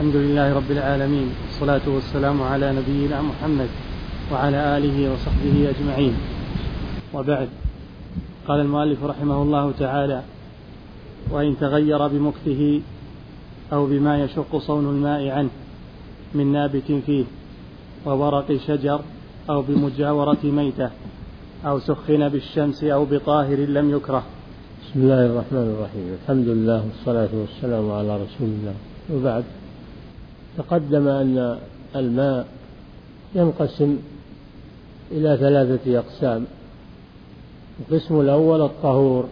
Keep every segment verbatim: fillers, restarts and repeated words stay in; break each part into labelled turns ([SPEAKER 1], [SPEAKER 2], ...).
[SPEAKER 1] الحمد لله رب العالمين، والصلاة والسلام على نبينا محمد وعلى آله وصحبه أجمعين، وبعد. قال المؤلف رحمه الله تعالى: وإن تغير بمكثه أو بما يشق صون الماء عنه من نابت فيه وورق شجر أو بمجاورة ميتة أو سخن بالشمس أو بطاهر لم يكره.
[SPEAKER 2] بسم الله الرحمن الرحيم. الحمد لله والصلاة والسلام على رسول الله، وبعد. تقدم أن الماء ينقسم إلى ثلاثة أقسام. القسم الأول الطهور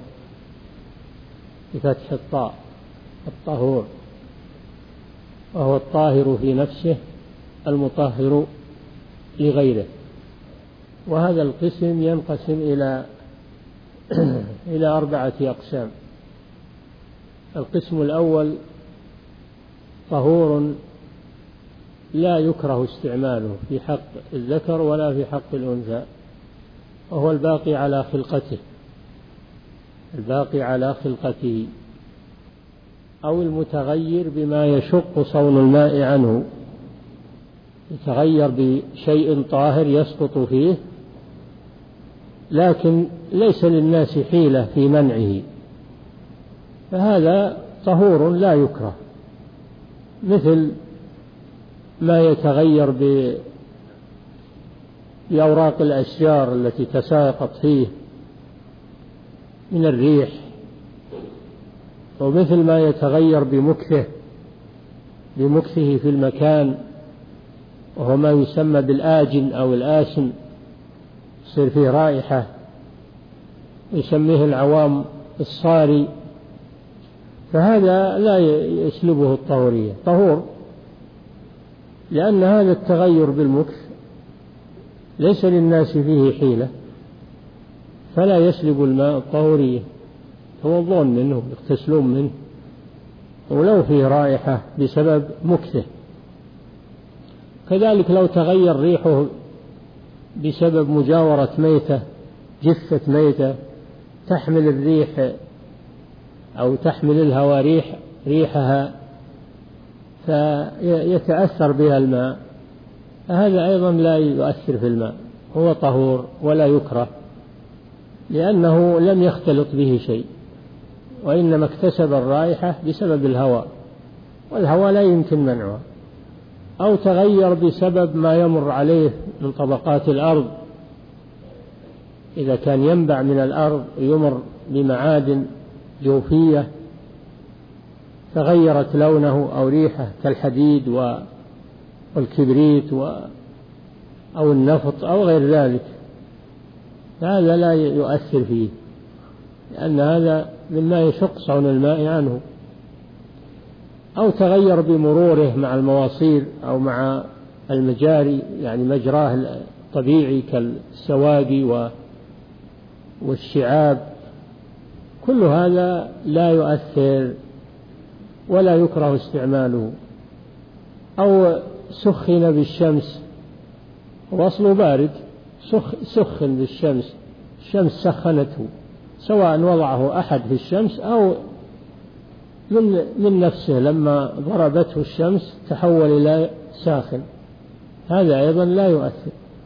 [SPEAKER 2] بفتح الطاء، الطهور، وهو الطاهر في نفسه المطهر لغيره. وهذا القسم ينقسم إلى إلى أربعة أقسام. القسم الأول طهور لا يكره استعماله في حق الذكر ولا في حق الأنثى، وهو الباقي على خلقته الباقي على خلقته أو المتغير بما يشق صون الماء عنه، يتغير بشيء طاهر يسقط فيه، لكن ليس للناس حيلة في منعه، فهذا طهور لا يكره، مثل ما يتغير بأوراق الأشجار التي تساقط فيه من الريح، ومثل ما يتغير بمكثه بمكثه في المكان، وهو ما يسمى بالآجن أو الآسن، يصير فيه رائحة، يسميه العوام الصاري، فهذا لا يسلبه الطهورية، طهور، لأن هذا التغير بالمكث ليس للناس فيه حيلة، فلا يسلب الماء الطهورية، يتوضون منه، يغتسلون منه، ولو فيه رائحة بسبب مكثه. كذلك لو تغير ريحه بسبب مجاورة ميتة، جثة ميتة تحمل الريح أو تحمل الهواء ريح ريحها فيتأثر بها الماء، هذا أيضا لا يؤثر في الماء، هو طهور ولا يكره، لأنه لم يختلط به شيء، وإنما اكتسب الرائحة بسبب الهواء، والهواء لا يمكن منعه. أو تغير بسبب ما يمر عليه من طبقات الأرض، إذا كان ينبع من الأرض يمر بمعادن جوفية تغيرت لونه أو ريحه كالحديد والكبريت أو النفط أو غير ذلك، هذا لا يؤثر فيه، لأن هذا مما يشق صون الماء عنه. أو تغير بمروره مع المواصير أو مع المجاري، يعني مجراه الطبيعي كالسوادي والشعاب، كل هذا لا يؤثر ولا يكره استعماله. أو سخن بالشمس، وأصله بارد، سخن بالشمس، الشمس سخنته، سواء وضعه أحد في الشمس أو من من نفسه لما ضربته الشمس تحول إلى ساخن، هذا أيضا لا يؤثر،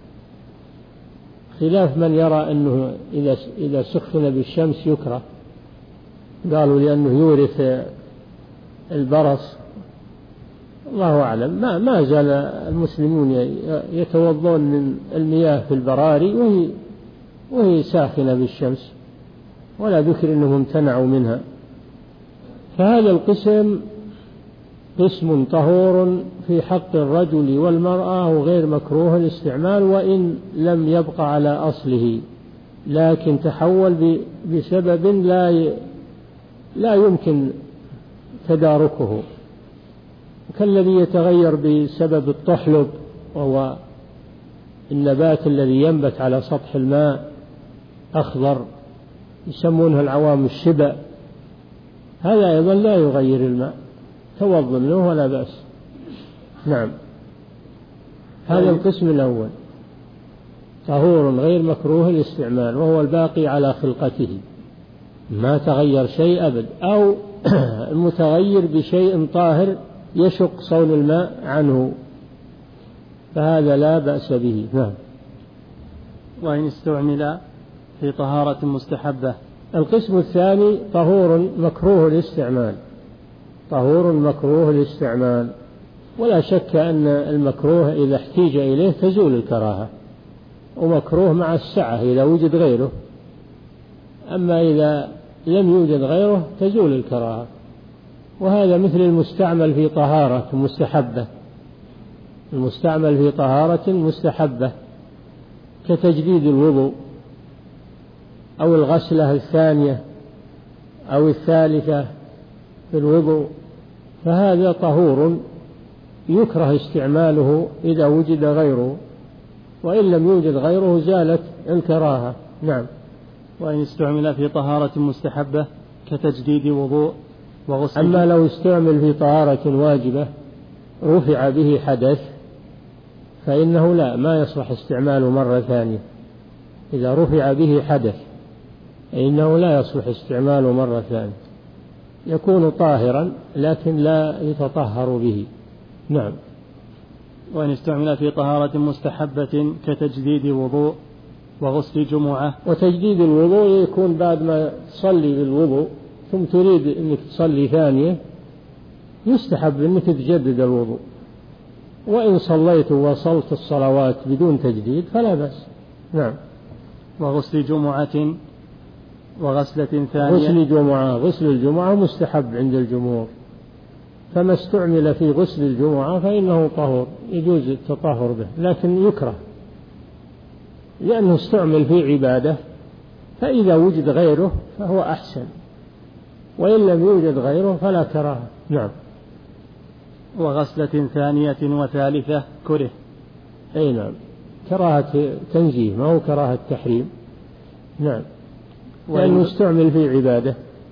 [SPEAKER 2] خلاف من يرى أنه إذا إذا سخن بالشمس يكره، قالوا لأنه يورث البرص. الله أعلم. ما ما زال المسلمون يتوضون من المياه في البراري وهي وهي ساخنة بالشمس، ولا ذكر أنهم امتنعوا منها. فهذا القسم قسم طهور في حق الرجل والمرأة، وغير مكروه الاستعمال وإن لم يبقى على أصله، لكن تحول بسبب لا لا يمكن تداركه، كالذي يتغير بسبب الطحلب، وهو النبات الذي ينبت على سطح الماء أخضر، يسمونه العوام الشبا، هذا أيضا لا يغير الماء، توضأ منه ولا بأس. نعم. هذا القسم الأول طهور غير مكروه الاستعمال، وهو الباقي على خلقته، ما تغير شيء أبد. أو المتغير بشيء طاهر يشق صون الماء عنه، فهذا لا بأس به. نعم.
[SPEAKER 1] وإن استعمل في طهارة مستحبة.
[SPEAKER 2] القسم الثاني طهور مكروه الاستعمال، طهور مكروه الاستعمال، ولا شك أن المكروه إذا احتيج إليه تزول الكراهة، ومكروه مع السعة إذا وجد غيره، أما إذا لم يوجد غيره تزول الكراهة. وهذا مثل المستعمل في طهارة مستحبة، المستعمل في طهارة مستحبة كتجديد الوضوء أو الغسلة الثانية أو الثالثة في الوضوء، فهذا طهور يكره استعماله إذا وجد غيره، وإن لم يوجد غيره زالت الكراهة. نعم.
[SPEAKER 1] وإن استعمل في طهارة مستحبة كتجديد وضوء وغسل.
[SPEAKER 2] أما لو استعمل في طهارة واجبة رفع به حدث فإنه لا، ما يصلح استعماله مرة ثانية. إذا رفع به حدث فإنه لا يصلح استعماله مرة ثانية، يكون طاهرا لكن لا يتطهر به. نعم.
[SPEAKER 1] وإن استعمل في طهارة مستحبة كتجديد وضوء وغسل جمعة.
[SPEAKER 2] وتجديد الوضوء يكون بعد ما تصلي بالوضوء ثم تريد أنك تصلي ثانية، يستحب أنك تجدد الوضوء، وإن صليت ووصلت الصلوات بدون تجديد فلا بأس. نعم.
[SPEAKER 1] وغسل جمعة وغسلة ثانية.
[SPEAKER 2] غسل جمعة، غسل الجمعة مستحب عند الجمهور، فما استعمل في غسل الجمعة فإنه طهور يجوز التطهر به، لكن يكره لأنه استعمل في عبادة، فإذا وجد غيره فهو أحسن، وإن لم يوجد غيره فلا كراهة. نعم.
[SPEAKER 1] وغسلة ثانية وثالثة كره.
[SPEAKER 2] أي نعم، كراهة تنزيه ما هو كراهة تحريم. نعم. لأنه استعمل في عبادة.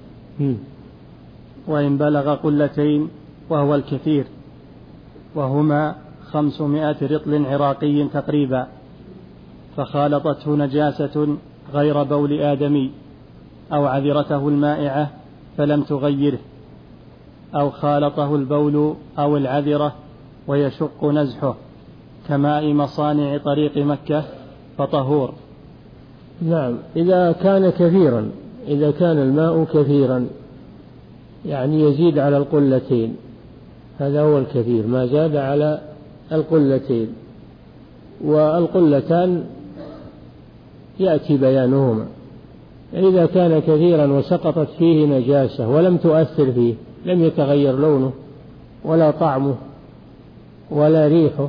[SPEAKER 1] وإن بلغ قلتين وهو الكثير، وهما خمسمائة رطل عراقي تقريبا، فخالطته نجاسة غير بول آدمي أو عذرته المائعة فلم تغيره، أو خالطه البول أو العذرة ويشق نزحه كماء مصانع طريق مكة فطهور.
[SPEAKER 2] نعم. إذا كان كثيرا، إذا كان الماء كثيرا يعني يزيد على القلتين، هذا هو الكثير، ما زاد على القلتين. والقلتان يأتي بيانهما. إذا كان كثيرا وسقطت فيه نجاسة ولم تؤثر فيه، لم يتغير لونه ولا طعمه ولا ريحه،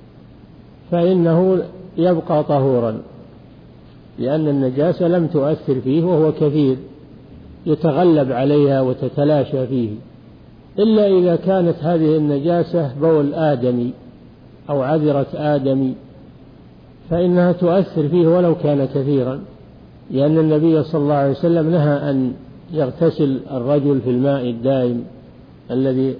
[SPEAKER 2] فإنه يبقى طهورا، لأن النجاسة لم تؤثر فيه وهو كثير يتغلب عليها وتتلاشى فيه. إلا إذا كانت هذه النجاسة بول آدمي أو عذرة آدمي فإنها تؤثر فيه ولو كان كثيرا، لأن النبي صلى الله عليه وسلم نهى أن يغتسل الرجل في الماء الدائم الذي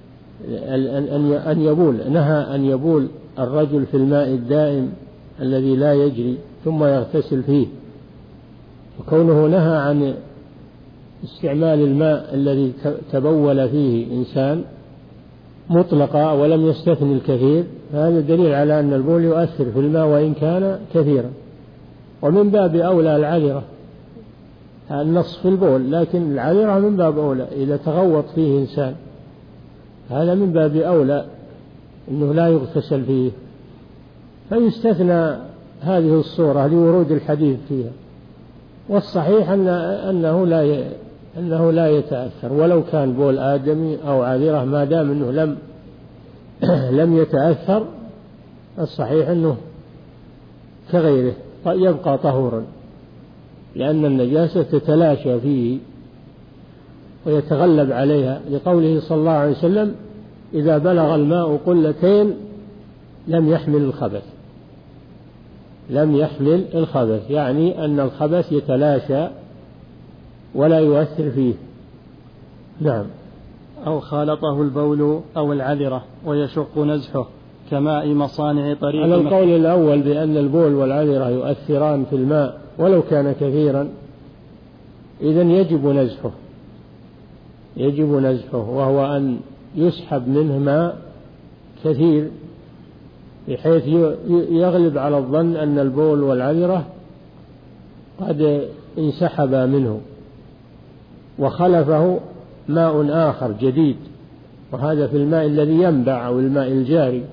[SPEAKER 2] أن يبول، نهى أن يبول الرجل في الماء الدائم الذي لا يجري ثم يغتسل فيه. وكونه نهى عن استعمال الماء الذي تبول فيه إنسان مطلقا ولم يستثني الكثير، هذا دليل على أن البول يؤثر في الماء وإن كان كثيرا. ومن باب أولى العذرة، النص في البول، لكن العذرة من باب أولى إذا تغوط فيه إنسان، هذا من باب أولى أنه لا يغتسل فيه، فيستثنى هذه الصورة لورود الحديث فيها. والصحيح أن أنه لا أنه لا يتأثر ولو كان بول آدمي أو عذرة، ما دام أنه لم لم يتأثر، الصحيح أنه كغيره يبقى طهورا، لأن النجاسة تتلاشى فيه ويتغلب عليها، لقوله صلى الله عليه وسلم: إذا بلغ الماء قلتين لم يحمل الخبث. لم يحمل الخبث يعني أن الخبث يتلاشى ولا يؤثر فيه. نعم.
[SPEAKER 1] أو خالطه البول أو العذرة ويشق نزحه كماء مصانع طريق.
[SPEAKER 2] على القول الأول بأن البول والعذرة يؤثران في الماء ولو كان كثيرا، إذن يجب نزحه، يجب نزحه، وهو أن يسحب منه ماء كثير بحيث يغلب على الظن أن البول والعذرة قد انسحبا منه وخلفه ماء آخر جديد، وهذا في الماء الذي ينبع أو الماء الجاري،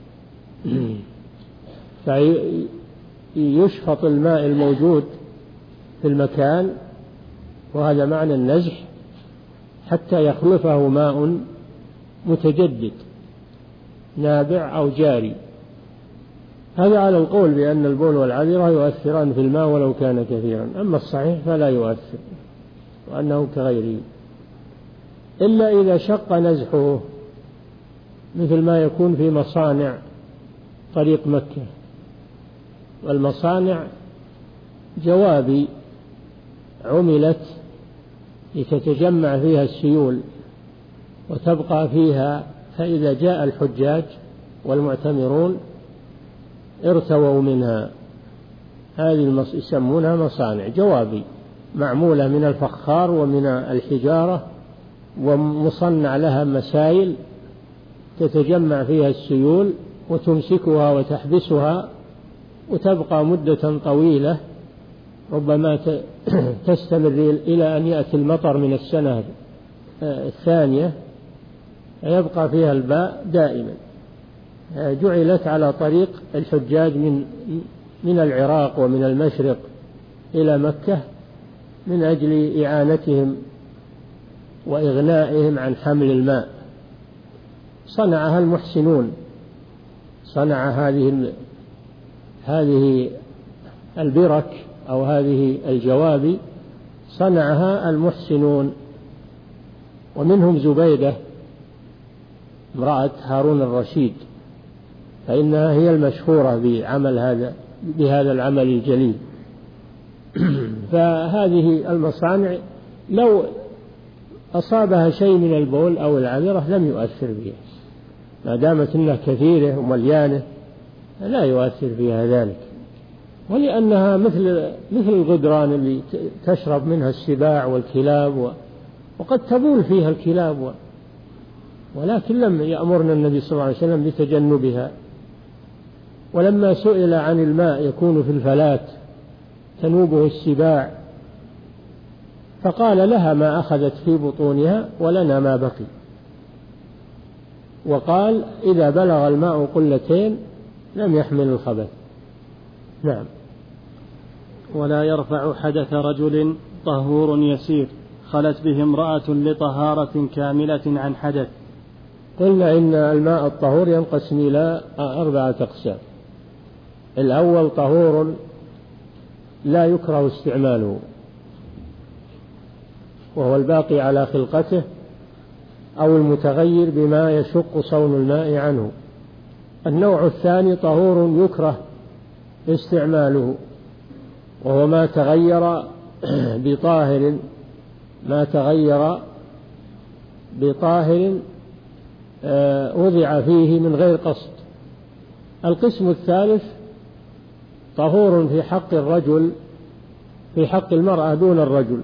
[SPEAKER 2] فيشفط الماء الموجود في المكان، وهذا معنى النزح، حتى يخلفه ماء متجدد نابع أو جاري. هذا على القول بأن البول والعذرة يؤثران في الماء ولو كان كثيرا، أما الصحيح فلا يؤثر وأنه كغيره، إلا إذا شق نزحه، مثل ما يكون في مصانع طريق مكة، والمصانع جوابي عملت لتتجمع فيها السيول وتبقى فيها، فإذا جاء الحجاج والمعتمرون ارتووا منها. هذه يسمونها مصانع جوابي، معمولة من الفخار ومن الحجارة، ومصنع لها مسائل تتجمع فيها السيول وتمسكها وتحبسها، وتبقى مدة طويلة، ربما تستمر إلى أن يأتي المطر من السنة الثانية، يبقى فيها الماء دائما. جعلت على طريق الحجاج من من العراق ومن المشرق إلى مكة من أجل إعانتهم وإغنائهم عن حمل الماء. صنعها المحسنون، صنع هذه هذه البرك أو هذه الجوابي صنعها المحسنون، ومنهم زبيدة امرأة هارون الرشيد، فإنها هي المشهورة بعمل هذا بهذا العمل الجليل. فهذه المصانع لو أصابها شيء من البول أو العذرة لم يؤثر بها، ما دامت إنها كثيرة ومليانة لا يؤثر فيها ذلك، ولأنها مثل مثل الغدران اللي تشرب منها السباع والكلاب، وقد تبول فيها الكلاب، ولكن لم يأمرنا النبي صلى الله عليه وسلم بتجنبها. ولما سئل عن الماء يكون في الفلات تنوبه السباع، فقال لها ما أخذت في بطونها ولنا ما بقي، وقال إذا بلغ الماء قلتين لم يحمل الخبث. نعم.
[SPEAKER 1] ولا يرفع حدث رجل طهور يسير خلت به امرأة لطهارة كاملة عن حدث.
[SPEAKER 2] قلنا إن الماء الطهور ينقسم إلى أربعة أقسام. الأول طهور لا يكره استعماله، وهو الباقي على خلقته أو المتغير بما يشق صون الماء عنه. النوع الثاني طهور يكره استعماله، وهو ما تغير بطاهر ما تغير بطاهر وضع فيه من غير قصد. القسم الثالث طهور في حق الرجل في حق المرأة دون الرجل،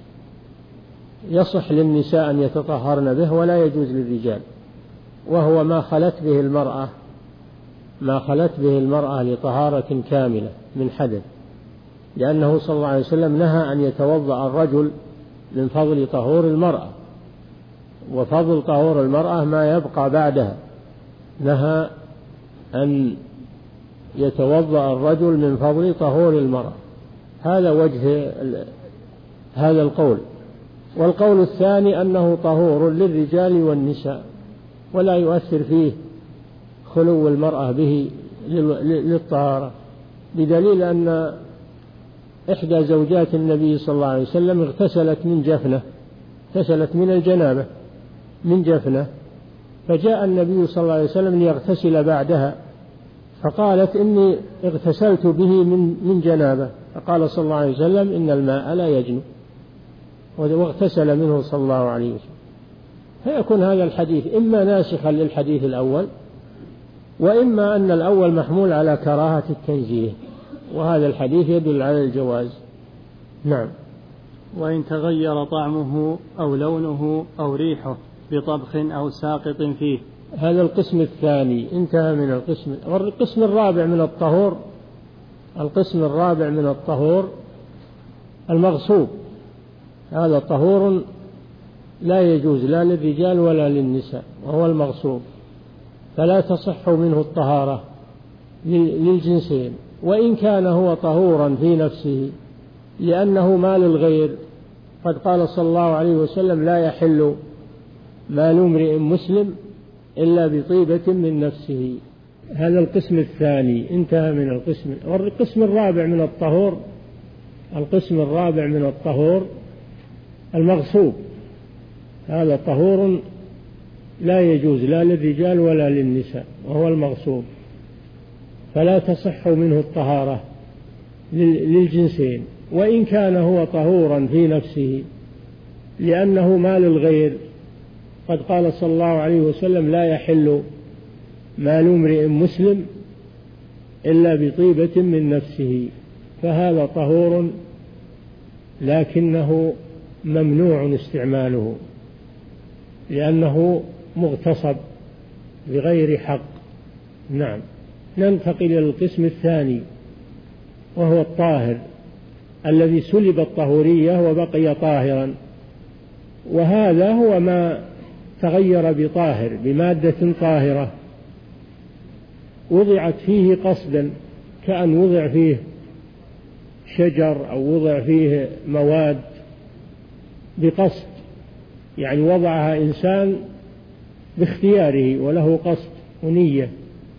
[SPEAKER 2] يصح للنساء أن يتطهرن به ولا يجوز للرجال، وهو ما خلت به المرأة ما خلت به المرأة لطهارة كاملة من حدث، لأنه صلى الله عليه وسلم نهى أن يتوضأ الرجل من فضل طهور المرأة، وفضل طهور المرأة ما يبقى بعدها. نهى أن يتوضأ الرجل من فضل طهور المرأة. هذا وجه هذا القول. والقول الثاني أنه طهور للرجال والنساء، ولا يؤثر فيه خلو المرأة به للطهارة، بدليل أن إحدى زوجات النبي صلى الله عليه وسلم اغتسلت من جفنة اغتسلت من الجنابة من جفنة، فجاء النبي صلى الله عليه وسلم ليغتسل بعدها، فقالت إني اغتسلت به من من جنابة، فقال صلى الله عليه وسلم إن الماء لا يجنب، واغتسل منه صلى الله عليه وسلم. فيكون هذا الحديث إما ناسخا للحديث الأول، وإما أن الأول محمول على كراهة التنزيه، وهذا الحديث يدل على الجواز. نعم.
[SPEAKER 1] وإن تغير طعمه أو لونه أو ريحه بطبخ أو ساقط فيه.
[SPEAKER 2] هذا القسم الثاني انتهى من القسم. والقسم الرابع من الطهور القسم الرابع من الطهور المغصوب. هذا طهور لا يجوز لا للرجال ولا للنساء، وهو المغصوب، فلا تصح منه الطهارة للجنسين، وإن كان هو طهورا في نفسه، لأنه مال الغير. قد قال صلى الله عليه وسلم: لا يحل مال امرئ مسلم إلا بطيبة من نفسه. هذا القسم الثاني انتهى من القسم. والقسم الرابع من الطهور القسم الرابع من الطهور المغصوب. هذا طهور لا يجوز لا للرجال ولا للنساء، وهو المغصوب، فلا تصح منه الطهارة للجنسين، وإن كان هو طهورا في نفسه، لأنه مال الغير. قد قال صلى الله عليه وسلم: لا يحل مال امرئ مسلم إلا بطيبة من نفسه. فهذا طهور لكنه ممنوع استعماله، لأنه مغتصب بغير حق. نعم. ننتقل إلى القسم الثاني، وهو الطاهر الذي سلب الطهورية وبقي طاهرا، وهذا هو ما تغير بطاهر، بمادة طاهرة وضعت فيه قصدا، كأن وضع فيه شجر أو وضع فيه مواد بقصد، يعني وضعها إنسان باختياره وله قصد ونية،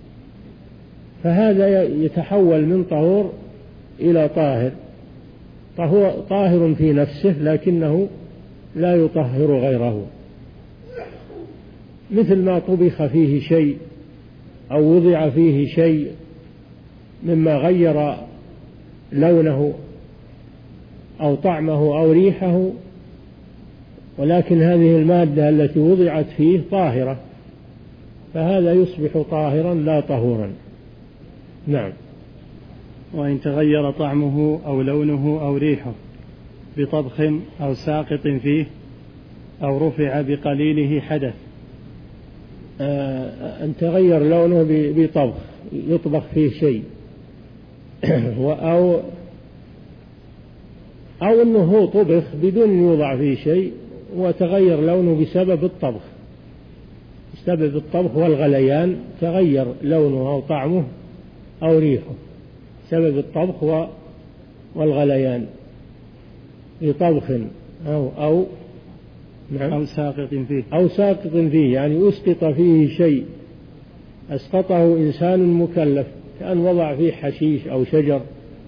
[SPEAKER 2] فهذا يتحول من طهور إلى طاهر. طاهر في نفسه لكنه لا يطهر غيره، مثل ما طبخ فيه شيء أو وضع فيه شيء مما غير لونه أو طعمه أو ريحه، ولكن هذه المادة التي وضعت فيه طاهرة، فهذا يصبح طاهرا لا طهورا. نعم.
[SPEAKER 1] وإن تغير طعمه أو لونه أو ريحه بطبخ أو ساقط فيه أو رفع بقليله حدث.
[SPEAKER 2] أن تغير لونه بطبخ، يطبخ فيه شيء أو أو أنه هو طبخ بدون يوضع فيه شيء وتغير لونه بسبب الطبخ، بسبب الطبخ والغليان تغير لونه أو طعمه أو ريحه، سبب الطبخ والغليان بطبخ أو أو
[SPEAKER 1] نعم أو ساقط فيه
[SPEAKER 2] أو ساقط فيه، يعني أسقط فيه شيء، أسقطه إنسان مكلف، كأن وضع فيه حشيش أو شجر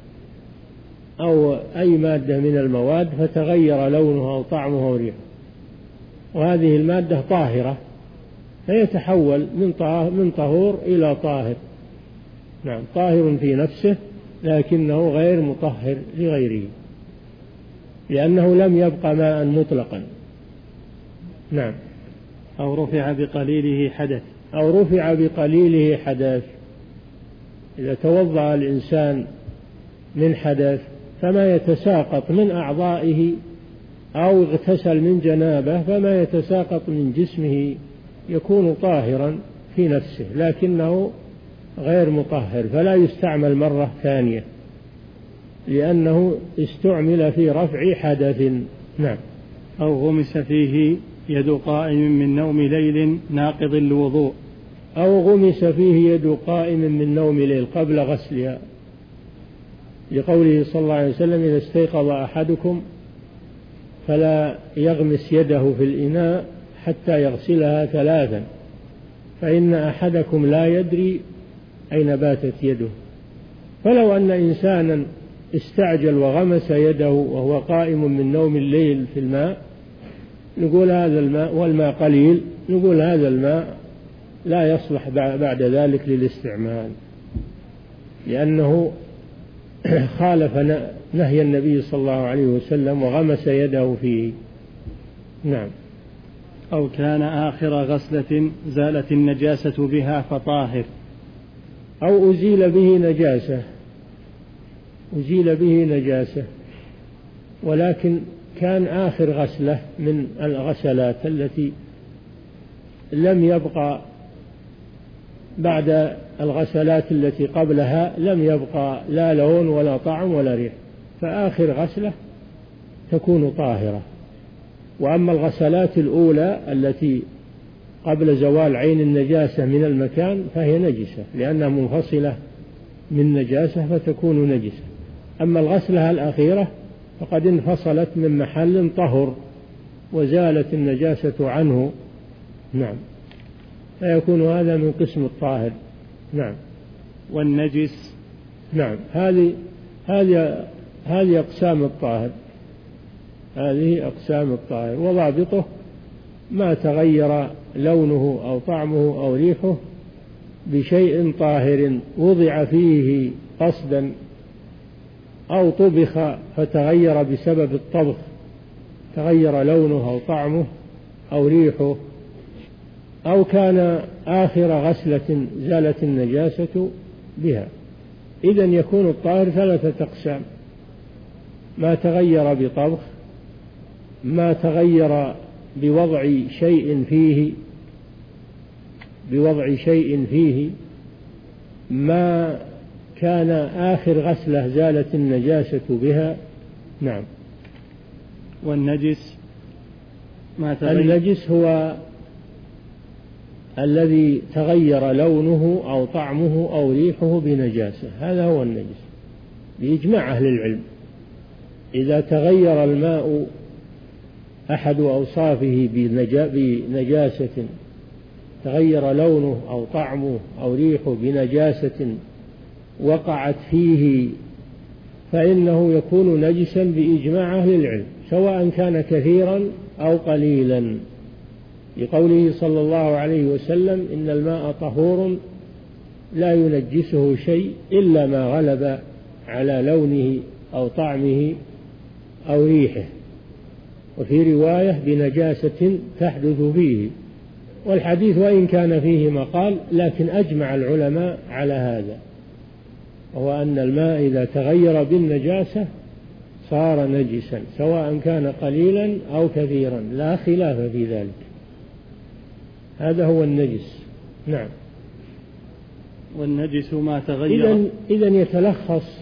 [SPEAKER 2] أو أي مادة من المواد فتغير لونه أو طعمه أو ريحه، وهذه المادة طاهرة فيتحول من من طهور إلى طاهر. نعم. طاهر في نفسه لكنه غير مطهر لغيره، لأنه لم يبقى ماء مطلقا. نعم.
[SPEAKER 1] أو رفع بقليله حدث
[SPEAKER 2] أو رفع بقليله حدث. إذا توضأ الإنسان من حدث فما يتساقط من أعضائه أو اغتسل من جنابه فما يتساقط من جسمه يكون طاهرا في نفسه، لكنه غير مطهر، فلا يستعمل مرة ثانية لأنه استعمل في رفع حدث. نعم.
[SPEAKER 1] أو غمس فيه يد قائم من نوم ليل ناقض الوضوء.
[SPEAKER 2] أو غمس فيه يد قائم من نوم ليل قبل غسلها، لقوله صلى الله عليه وسلم: إذا استيقظ أحدكم فلا يغمس يده في الإناء حتى يغسلها ثلاثا، فإن أحدكم لا يدري أين باتت يده. فلو أن إنسانا استعجل وغمس يده وهو قائم من نوم الليل في الماء، نقول هذا الماء والماء قليل، نقول هذا الماء لا يصلح بعد ذلك للاستعمال، لأنه خالف نهي النبي صلى الله عليه وسلم وغمس يده فيه. نعم.
[SPEAKER 1] أو كان آخر غسلة زالت النجاسة بها فطاهر.
[SPEAKER 2] أو أزيل به نجاسة أزيل به نجاسة ولكن كان آخر غسلة من الغسلات التي لم يبقى بعد الغسلات التي قبلها لم يبقى لا لون ولا طعم ولا ريح، فآخر غسلة تكون طاهرة. وأما الغسلات الأولى التي قبل زوال عين النجاسة من المكان فهي نجسة لأنها منفصلة من نجاسة فتكون نجسة. أما الغسلة الأخيرة فقد انفصلت من محل طهر وزالت النجاسة عنه. نعم، فيكون هذا من قسم الطاهر. نعم.
[SPEAKER 1] والنجس.
[SPEAKER 2] نعم، هذه هذه هذه أقسام الطاهر، هذه أقسام الطاهر، وضابطه ما تغير لونه أو طعمه أو ريحه بشيء طاهر وضع فيه قصدا أو طبخ فتغير بسبب الطبخ، تغير لونه أو طعمه أو ريحه، أو كان آخر غسلة زالت النجاسة بها. إذن يكون الطاهر ثلاثة أقسام: ما تغير بطبخ، ما تغير بوضع شيء فيه بوضع شيء فيه ما كان آخر غسلة زالت النجاسة بها. نعم.
[SPEAKER 1] والنجس ما تغير.
[SPEAKER 2] النجس هو الذي تغير لونه أو طعمه أو ريحه بنجاسة، هذا هو النجس بإجماع أهل العلم. إذا تغير الماء أحد أوصافه بنجاسة، تغير لونه أو طعمه أو ريحه بنجاسة وقعت فيه، فإنه يكون نجسا بإجماع أهل العلم سواء كان كثيرا أو قليلا، لقوله صلى الله عليه وسلم: إن الماء طهور لا ينجسه شيء إلا ما غلب على لونه أو طعمه أو ريحه. وفي رواية: بنجاسة تحدث فيه. والحديث وإن كان فيه مقال لكن أجمع العلماء على هذا، وهو أن الماء إذا تغير بالنجاسة صار نجسا سواء كان قليلا أو كثيرا، لا خلاف في ذلك. هذا هو النجس. نعم.
[SPEAKER 1] والنجس ما تغير.
[SPEAKER 2] إذن, إذن يتلخص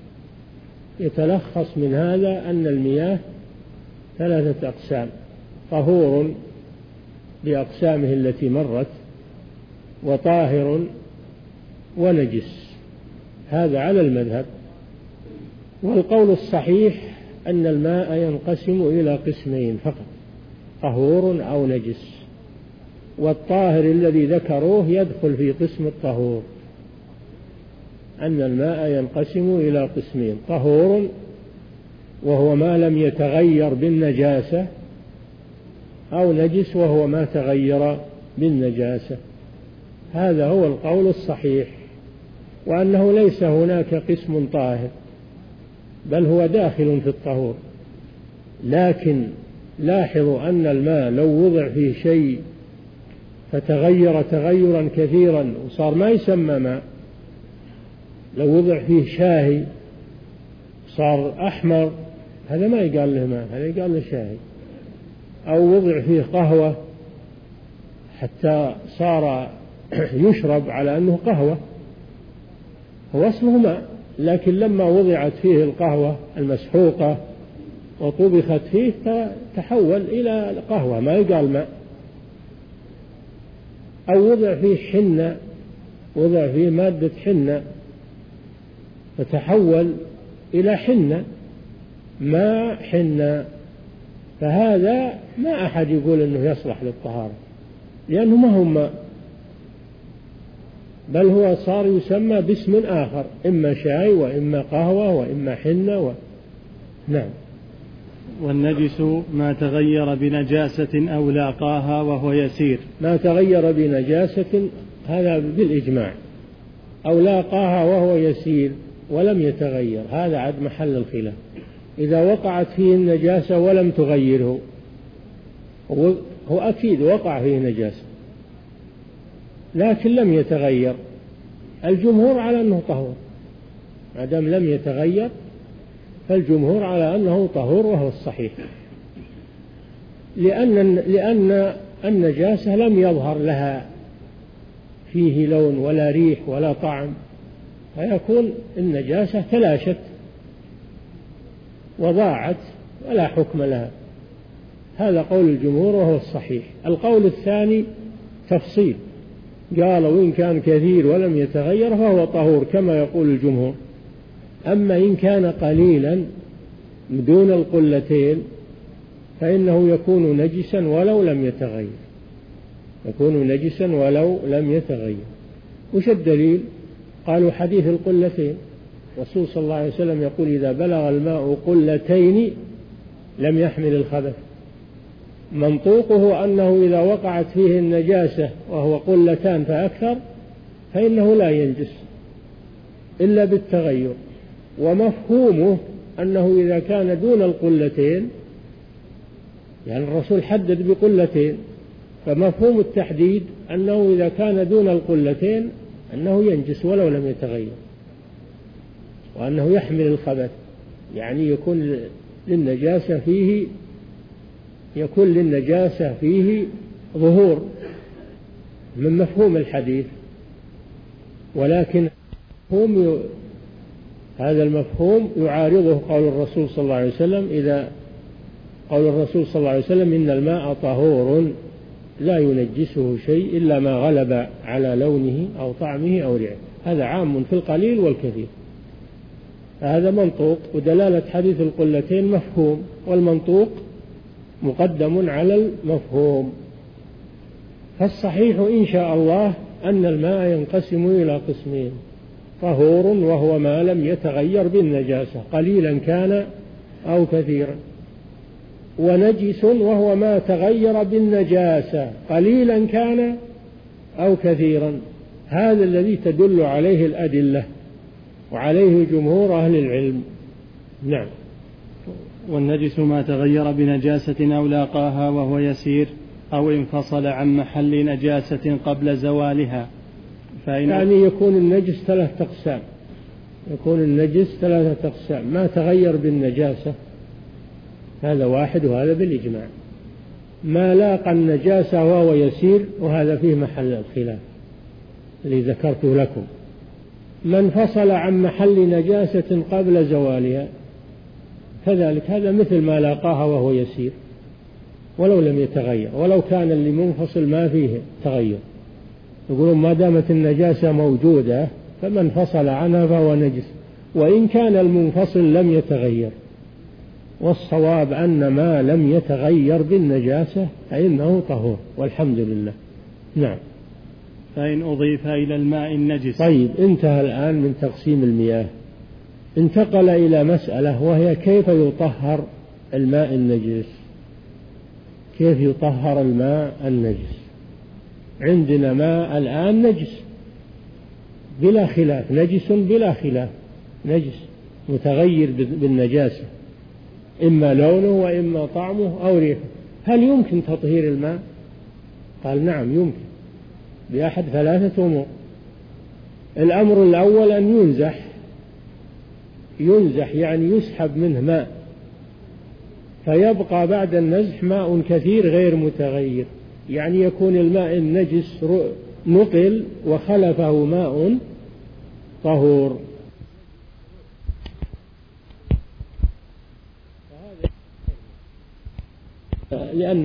[SPEAKER 2] يتلخص من هذا أن المياه ثلاثة أقسام: طهور بأقسامه التي مرت، وطاهر، ونجس. هذا على المذهب. والقول الصحيح أن الماء ينقسم إلى قسمين فقط: طهور أو نجس. والطاهر الذي ذكروه يدخل في قسم الطهور، أن الماء ينقسم إلى قسمين: طهور وهو ما لم يتغير بالنجاسة، أو نجس وهو ما تغير بالنجاسة. هذا هو القول الصحيح، وأنه ليس هناك قسم طاهر بل هو داخل في الطهور. لكن لاحظوا أن الماء لو وضع فيه شيء فتغير تغيرا كثيرا وصار ما يسمى ماء، لو وضع فيه شاهي صار أحمر، هذا ما يقال له ماء، هذا يقال له شاهي. أو وضع فيه قهوة حتى صار يشرب على أنه قهوة، هو أصله ماء، لكن لما وضعت فيه القهوة المسحوقة وطبخت فيه فتحول إلى قهوة، ما يقال ماء. أو وضع فيه حنة، وضع فيه مادة حنة فتحول إلى حنة، ماء حنة، فهذا ما أحد يقول أنه يصلح للطهارة، لأنه ما هو ماء، بل هو صار يسمى باسم آخر: إما شاي وإما قهوة وإما حنة و... نعم.
[SPEAKER 1] والنجس ما تغير بنجاسة أو لاقاها وهو يسير.
[SPEAKER 2] ما تغير بنجاسة هذا بالإجماع، أو لاقاها وهو يسير ولم يتغير، هذا عد محل الخلاف. إذا وقعت فيه النجاسة ولم تغيره، هو أكيد وقع فيه نجاسة لكن لم يتغير، الجمهور على أنه طهور، ما دام لم يتغير فالجمهور على أنه طهور، وهو الصحيح، لأن لأن النجاسة لم يظهر لها فيه لون ولا ريح ولا طعم، فيكون النجاسة تلاشت وضاعت ولا حكم لها. هذا قول الجمهور وهو الصحيح. القول الثاني تفصيل، قال وإن كان كثير ولم يتغير فهو طهور كما يقول الجمهور. أما إن كان قليلا دون القلتين فإنه يكون نجسا ولو لم يتغير، يكون نجسا ولو لم يتغير. وش الدليل؟ قالوا حديث القلتين، الرسول صلى الله عليه وسلم يقول إذا بلغ الماء قلتين لم يحمل الخبث. منطوقه أنه إذا وقعت فيه النجاسة وهو قلتان فأكثر فإنه لا ينجس إلا بالتغير، ومفهومه أنه إذا كان دون القلتين، يعني الرسول حدد بقلتين، فمفهوم التحديد أنه إذا كان دون القلتين أنه ينجس ولو لم يتغير، وأنه يحمل الخبث، يعني يكون للنجاسة فيه يكون للنجاسة فيه ظهور من مفهوم الحديث. ولكن مفهوم هذا المفهوم يعارضه قول الرسول صلى الله عليه وسلم إذا قول الرسول صلى الله عليه وسلم إن الماء طهور لا ينجسه شيء إلا ما غلب على لونه أو طعمه أو ريحه. هذا عام في القليل والكثير. هذا منطوق، ودلالة حديث القلتين مفهوم، والمنطوق مقدم على المفهوم. فالصحيح إن شاء الله أن الماء ينقسم إلى قسمين: طهور وهو ما لم يتغير بالنجاسة قليلا كان أو كثيرا، ونجس وهو ما تغير بالنجاسة قليلا كان أو كثيرا. هذا الذي تدل عليه الأدلة وعليه جمهور أهل العلم. نعم.
[SPEAKER 1] والنجس ما تغير بنجاسة أو لاقاها وهو يسير أو انفصل عن محل نجاسة قبل زوالها. فإن
[SPEAKER 2] يعني يكون النجس ثلاثة أقسام، يكون النجس ثلاثة أقسام: ما تغير بالنجاسة هذا واحد وهذا بالإجماع، ما لاقى النجاسة وهو يسير وهذا فيه محل الخلاف اللي ذكرته لكم، ما انفصل عن محل نجاسة قبل زوالها كذلك، هذا مثل ما لاقاها وهو يسير ولو لم يتغير، ولو كان اللي منفصل ما فيه تغير. يقولون ما دامت النجاسة موجودة فمن انفصل عنها فهو نجس وإن كان المنفصل لم يتغير. والصواب أن ما لم يتغير بالنجاسة فإنه طهور والحمد لله. نعم.
[SPEAKER 1] فإن أضيف إلى الماء النجس.
[SPEAKER 2] طيب، انتهى الآن من تقسيم المياه، انتقل إلى مسألة وهي كيف يطهر الماء النجس. كيف يطهر الماء النجس؟ عندنا ماء الآن نجس بلا خلاف، نجس بلا خلاف، نجس متغير بالنجاسة، إما لونه وإما طعمه أو ريحه. هل يمكن تطهير الماء؟ قال نعم يمكن بأحد ثلاثة أمور. الأمر الأول أن ينزح، ينزح يعني يسحب منه ماء فيبقى بعد النزح ماء كثير غير متغير، يعني يكون الماء النجس نقل وخلفه ماء طهور. لأن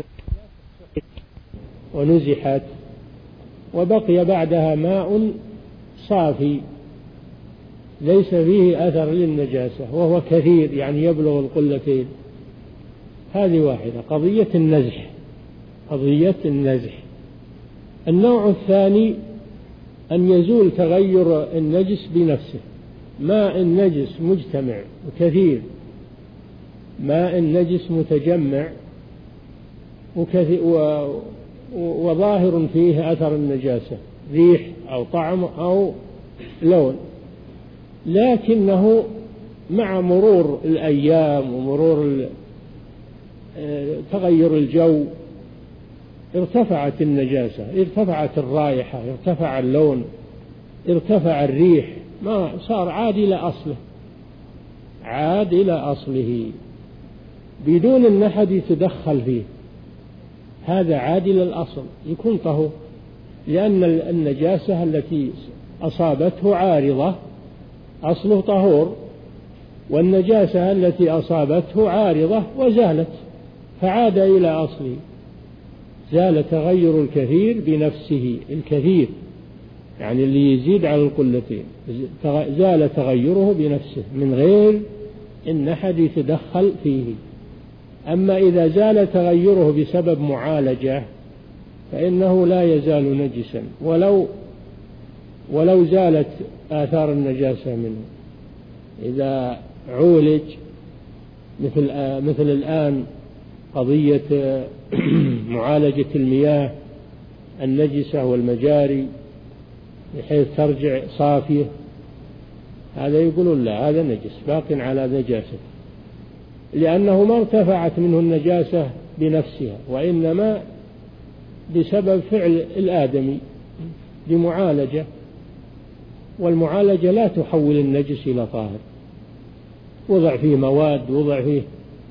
[SPEAKER 2] ونزحت وبقي بعدها ماء صافي ليس فيه أثر للنجاسة وهو كثير يعني يبلغ القلتين. هذه واحدة، قضية النزح، قضية النزح. النوع الثاني أن يزول تغير النجس بنفسه، ماء النجس مجتمع وكثير، ماء النجس متجمع وظاهر فيه أثر النجاسة، ريح أو طعم أو لون، لكنه مع مرور الأيام ومرور تغير الجو ارتفعت النجاسة، ارتفعت الرائحة، ارتفع اللون، ارتفع الريح، ما صار عاد إلى أصله، عاد إلى أصله بدون أن أحد يتدخل فيه. هذا عادل الأصل يكون طهور، لأن النجاسة التي أصابته عارضة أصله طهور، والنجاسة التي أصابته عارضة وزالت فعاد إلى أصله. زال تغير الكثير بنفسه، الكثير يعني اللي يزيد على القلتين، زال تغيره بنفسه من غير إن أحد يتدخل فيه. أما إذا زال تغيره بسبب معالجة فإنه لا يزال نجسا ولو ولو زالت آثار النجاسة منه. إذا عولج مثل مثل الآن قضية معالجة المياه النجسة والمجاري بحيث ترجع صافية، هذا يقولون لا، هذا نجس باق على نجاسته، لأنه ما ارتفعت منه النجاسة بنفسها، وإنما بسبب فعل الآدمي بمعالجة، والمعالجة لا تحول النجس إلى طاهر. وضع فيه مواد، وضع فيه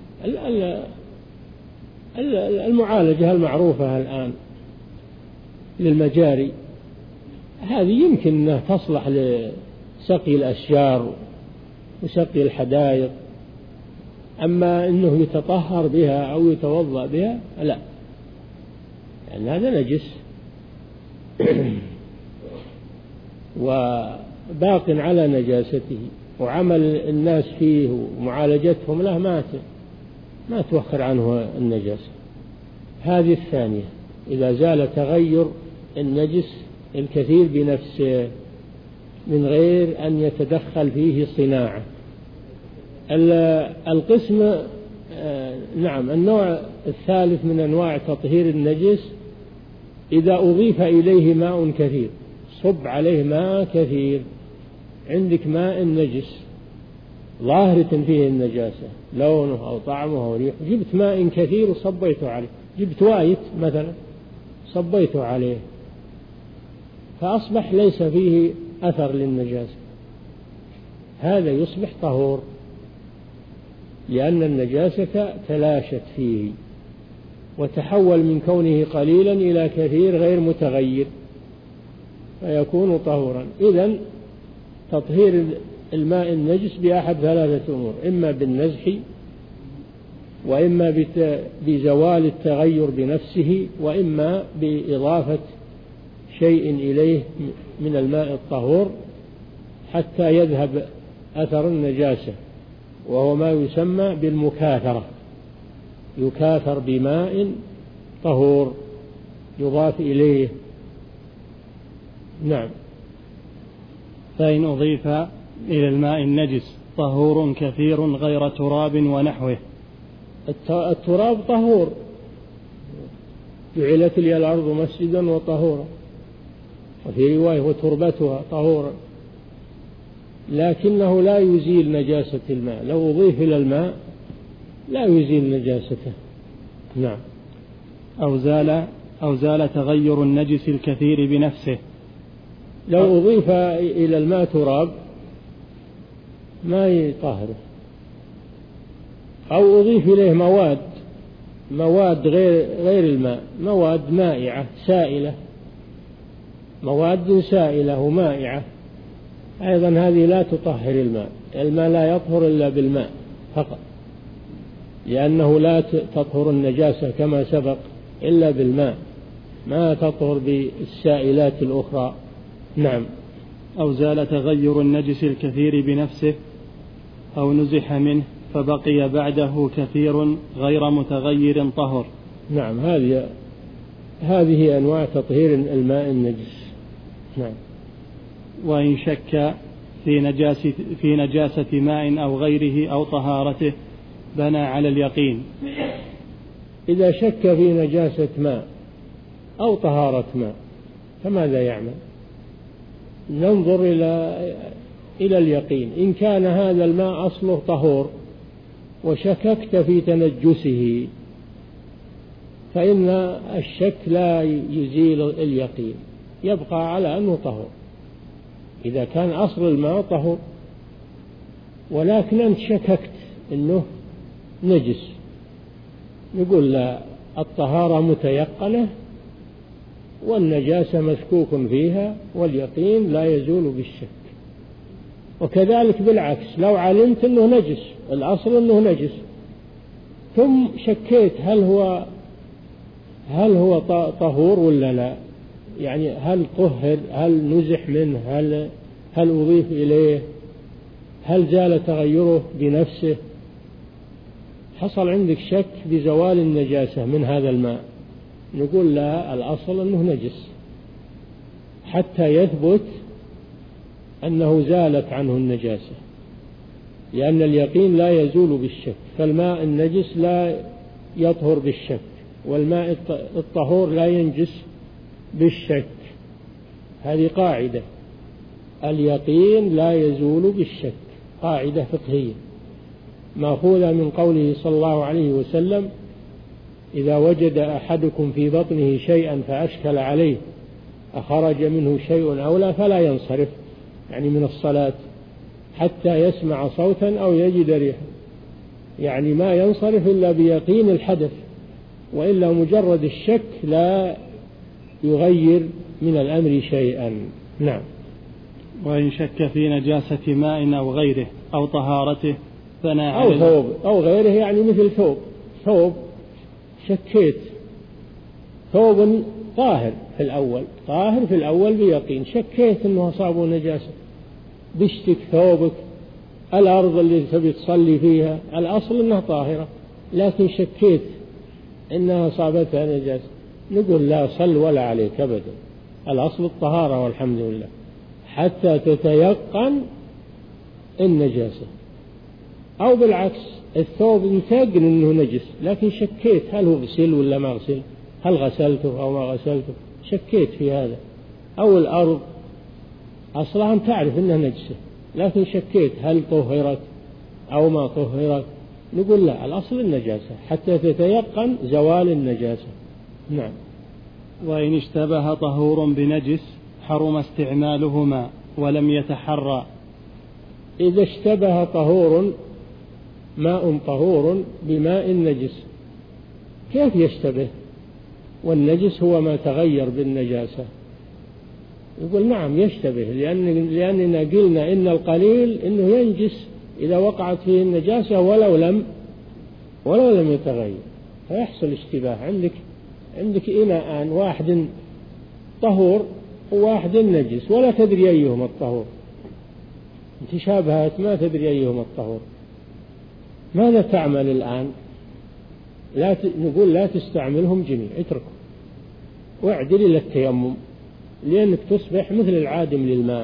[SPEAKER 2] المعالجة المعروفة الآن للمجاري، هذه يمكن أن تصلح لسقي الأشجار وسقي الحدائق، أما أنه يتطهر بها أو يتوضأ بها لا، يعني هذا نجس وباق على نجاسته، وعمل الناس فيه ومعالجتهم له ما ما توخر عنه النجاسة. هذه الثانية إذا زال تغير النجس الكثير بنفسه من غير أن يتدخل فيه صناعة. القسم نعم النوع الثالث من أنواع تطهير النجس إذا أضيف إليه ماء كثير، صب عليه ماء كثير، عندك ماء نجس ظاهرة فيه النجاسة لونه أو طعمه أو ريحه، جبت ماء كثير وصبيته عليه، جبت وايت مثلا صبيته عليه فأصبح ليس فيه أثر للنجاسة، هذا يصبح طهور لأن النجاسة تلاشت فيه وتحول من كونه قليلا إلى كثير غير متغير فيكون طهورا. إذن تطهير الماء النجس بأحد ثلاثة أمور، إما بالنزح، وإما بزوال التغير بنفسه، وإما بإضافة شيء إليه من الماء الطهور حتى يذهب أثر النجاسة، وهو ما يسمى بالمكاثرة، يكاثر بماء طهور يضاف إليه. نعم.
[SPEAKER 1] فإن أضيف إلى الماء النجس طهور كثير غير تراب ونحوه.
[SPEAKER 2] التراب طهور، جعلت لي الأرض مسجدا وطهورا، وفي رواية وتربتها طهورا، لكنه لا يزيل نجاسة الماء، لو أضيف إلى الماء لا يزيل نجاسته. نعم.
[SPEAKER 1] أو زال أو زال تغير النجس الكثير بنفسه،
[SPEAKER 2] لو أضيف إلى الماء تراب ما يطهره، أو أضيف إليه مواد مواد غير غير الماء، مواد مائعة سائلة، مواد سائلة ومائعة، أيضا هذه لا تطهر الماء. الماء لا يطهر إلا بالماء فقط، لأنه لا تطهر النجاسة كما سبق إلا بالماء، ما تطهر بالسائلات الأخرى. نعم.
[SPEAKER 1] أو زال تغير النجس الكثير بنفسه أو نزح منه فبقي بعده كثير غير متغير طهر.
[SPEAKER 2] نعم. هذه هذه أنواع تطهير الماء النجس. نعم.
[SPEAKER 1] وإن شك في نجاسة في نجاسة ماء أو غيره أو طهارته بنى على اليقين.
[SPEAKER 2] إذا شك في نجاسة ماء أو طهارة ماء فماذا يعمل؟ ننظر إلى إلى اليقين. إن كان هذا الماء أصله طهور وشككت في تنجسه فإن الشك لا يزيل اليقين، يبقى على أنه طهور إذا كان أصل الماء طهور، ولكن أنت شككت أنه نجس، نقول لا، الطهارة متيقنة والنجاسة مشكوك فيها، واليقين لا يزول بالشك. وكذلك بالعكس، لو علمت أنه نجس، الأصل أنه نجس، ثم شكيت هل هو هل هو طهور ولا لا، يعني هل طهر، هل نزح منه، هل هل أضيف إليه، هل زال تغيره بنفسه، حصل عندك شك بزوال النجاسة من هذا الماء، نقول لا، الأصل أنه نجس حتى يثبت أنه زالت عنه النجاسة، لأن اليقين لا يزول بالشك، فالماء النجس لا يطهر بالشك، والماء الطهور لا ينجس بالشك. هذه قاعدة، اليقين لا يزول بالشك، قاعدة فقهية مأخوذة من قوله صلى الله عليه وسلم: إذا وجد أحدكم في بطنه شيئا فأشكل عليه أخرج منه شيء أو لا فلا ينصرف، يعني من الصلاة، حتى يسمع صوتا أو يجد ريحا، يعني ما ينصرف إلا بيقين الحدث، وإلا مجرد الشك لا يغير من الأمر شيئا. نعم.
[SPEAKER 1] وإن شك في نجاسة ماء أو غيره أو طهارته فنا
[SPEAKER 2] أو ثوب أو غيره، يعني مثل ثوب ثوب شكيت، ثوب طاهر في الأول، طاهر في الأول بيقين، شكيت أنه أصابه نجاسة، بشتك ثوبك، الأرض اللي تبي تصلي فيها الأصل أنها طاهرة، لكن شكيت أنها أصابتها نجاسة، نقول لا صل ولا عليك أبدا، الأصل الطهارة والحمد لله حتى تتيقن النجاسة. أو بالعكس، الثوب متيقن أنه نجس لكن شكيت هل هو غسل ولا ما غسل، هل غسلته أو ما غسلته، شكيت في هذا. أو الأرض أصلا تعرف أنها نجسة لكن شكيت هل طهرت أو ما طهرت، نقول لا، الأصل النجاسة حتى تتيقن زوال النجاسة. نعم.
[SPEAKER 1] وإن اشتبه طهور بنجس حرم استعمالهما ولم يتحرى.
[SPEAKER 2] إذا اشتبه طهور، ماء طهور بماء نجس، كيف يشتبه؟ والنجس هو ما تغير بالنجاسة. يقول نعم يشتبه، لأن لأننا قلنا إن القليل إنه ينجس إذا وقعت فيه النجاسة ولو لم ولو لم يتغير، فيحصل اشتباه. عندك عندك إناء، واحد طهور وواحد نجس ولا تدري أيهما الطهور، تشابهات ما تدري أيهما الطهور، ماذا تعمل الآن؟ لا ت... نقول لا تستعملهم جميع، اتركوا واعدل إلى التيمم، لأنك تصبح مثل العادم للماء،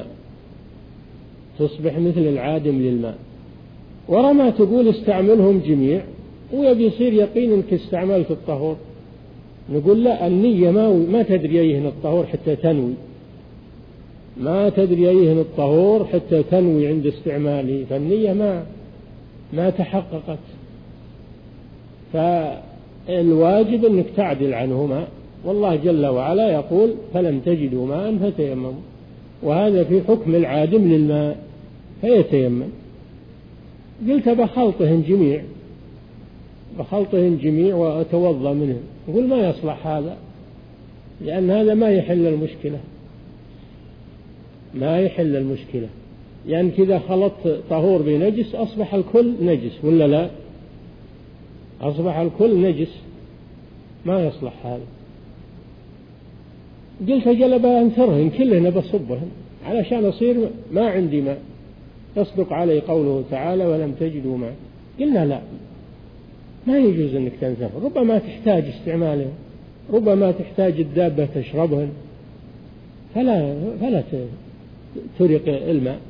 [SPEAKER 2] تصبح مثل العادم للماء. ورا ما تقول استعملهم جميع ويبي يصير يقين انك استعملت الطهور، نقول لا، النية ما, ما تدري أيهن الطهور حتى تنوي، ما تدري أيهن الطهور حتى تنوي عند استعماله، فالنية ما ما تحققت، فالواجب أنك تعدل عنهما. والله جل وعلا يقول: فلم تجدوا ماء فتيمموا، وهذا في حكم العادم للماء فيتيمم. قلت بخلطهن جميع بخلطهن جميع وأتوضأ منهم، يقول ما يصلح هذا، لأن هذا ما يحل المشكلة، ما يحل المشكلة، لأن يعني كذا خلطت طهور بنجس أصبح الكل نجس ولا لا؟ أصبح الكل نجس، ما يصلح هذا. قلت جلب أنثرهن كلهن بصبهن علشان أصير ما عندي ماء، تصدق علي قوله تعالى: ولم تجدوا ماء. قلنا لا، ما يجوز أنك تنثر، ربما تحتاج استعمالهن، ربما تحتاج الدابة تشربهن، فلا فلا ترق الماء.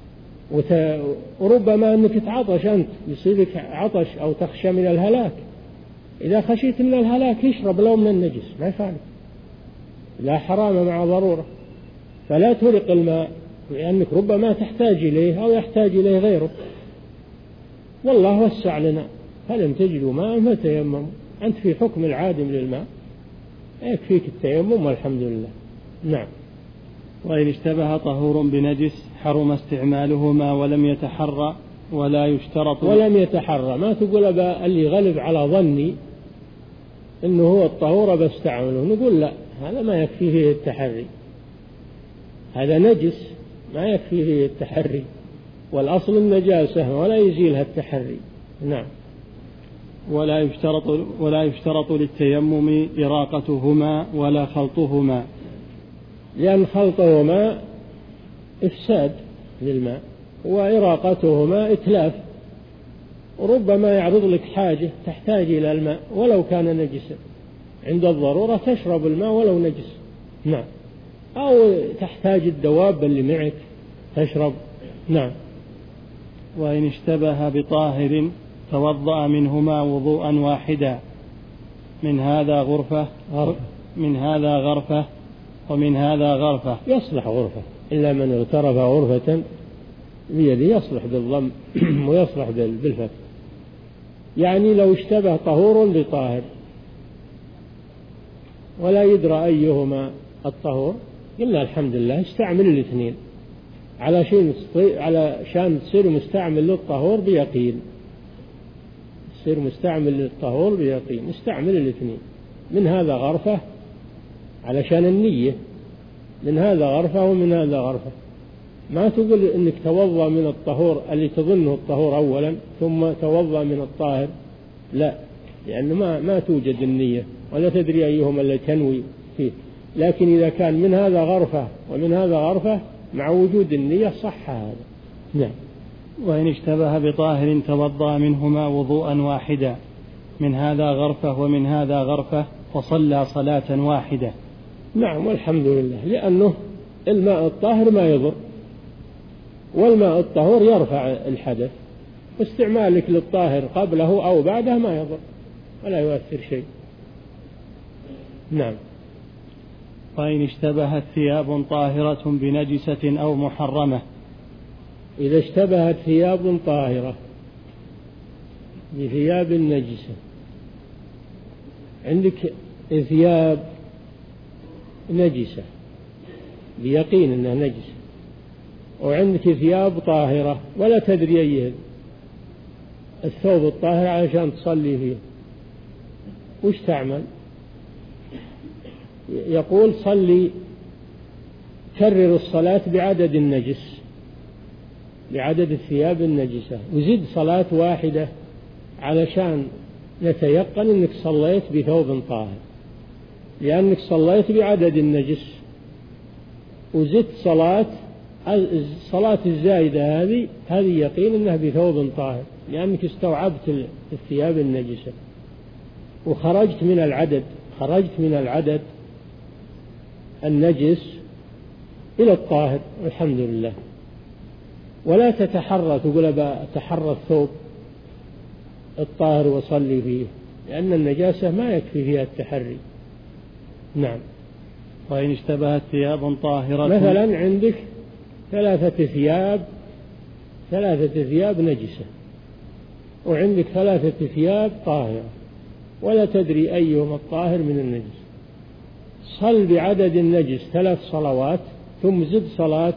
[SPEAKER 2] وربما أنك تعطش أنت، يصيبك عطش أو تخشى من الهلاك، إذا خشيت من الهلاك يشرب لو من النجس ما يفعل، لا حرام مع ضرورة، فلا ترق الماء، لأنك ربما تحتاج إليه أو يحتاج إليه غيره. والله وسع لنا: فلم تجدوا ماء فتيمموا. أنت في حكم العادم للماء، يكفيك التيمم والحمد لله. نعم.
[SPEAKER 1] وإن اشتبه طهور بنجس حرم استعمالهما ولم يتحرى ولا يشترط.
[SPEAKER 2] ولم يتحرى، ما تقول اللي غلب على ظني إنه هو الطهور بستعمله، نقول لا، هذا ما يكفي فيه التحري، هذا نجس ما يكفي فيه التحري، والأصل النجاسة ولا يزيلها التحري. نعم.
[SPEAKER 1] ولا يشترط ولا يشترط للتيمم إراقتهما ولا خلطهما،
[SPEAKER 2] لأن خلطهما إفساد للماء وإراقتهما إتلاف، وربما يعرض لك حاجة تحتاج إلى الماء ولو كان نجسا، عند الضرورة تشرب الماء ولو نجس. نعم. أو تحتاج الدواب اللي معك تشرب. نعم.
[SPEAKER 1] وإن اشتبه بطاهر توضأ منهما وضوءا واحدا، من هذا غرفة من هذا غرفة ومن هذا غرفة.
[SPEAKER 2] يصلح غرفة، إلا من اغترف غرفة بيده يصلح بالضم ويصلح بالفتح. يعني لو اشتبه طهور بطاهر ولا يدرى أيهما الطهور، قلنا الحمد لله استعمل الاثنين على شيء على شان تصير مستعمل للطهور بيقين، تصير مستعمل للطهور بيقين، استعمل الاثنين. من هذا غرفة علشان النية، من هذا غرفة ومن هذا غرفة. ما تقول إنك توضأ من الطهور اللي تظنه الطهور أولا ثم توضأ من الطاهر، لا، لأنه ما ما توجد النية ولا تدري أيهما اللي تنوي فيه. لكن إذا كان من هذا غرفة ومن هذا غرفة مع وجود النية صح هذا. نعم.
[SPEAKER 1] وإن اشتبه بطاهر توضأ منهما وضوءا واحدا، من هذا غرفة ومن هذا غرفة، وصلى صلاة واحدة.
[SPEAKER 2] نعم، والحمد لله، لأنه الماء الطاهر ما يضر، والماء الطهور يرفع الحدث، واستعمالك للطاهر قبله أو بعده ما يضر ولا يؤثر شيء. نعم.
[SPEAKER 1] وإن اشتبهت ثياب طاهرة بنجسة أو محرمة،
[SPEAKER 2] إذا اشتبهت ثياب طاهرة بثياب نجسة، عندك ثياب نجسة بيقين أنها نجسة، وعندك ثياب طاهرة ولا تدري أيها الثوب الطاهر عشان تصلي فيه، وش تعمل؟ يقول صلي كرر الصلاة بعدد النجس، بعدد الثياب النجسة، وزد صلاة واحدة علشان نتيقن أنك صليت بثوب طاهر، لأنك صليت بعدد النجس وزدت صلاة. الصلاة الزائدة هذه هذه يقين أنها بثوب طاهر، لأنك استوعبت الثياب النجسة وخرجت من العدد، خرجت من العدد النجس إلى الطاهر، والحمد لله. ولا تتحرى تقول أتحرى الثوب الطاهر وصلي فيه، لأن النجاسة ما يكفي فيها التحري. نعم.
[SPEAKER 1] وإن اشتبهت ثياب طاهرة،
[SPEAKER 2] مثلا عندك ثلاثة ثياب ثلاثة ثياب نجسة، وعندك ثلاثة ثياب طاهرة، ولا تدري أيهما الطاهر من النجس، صل بعدد النجس ثلاث صلوات ثم زد صلاة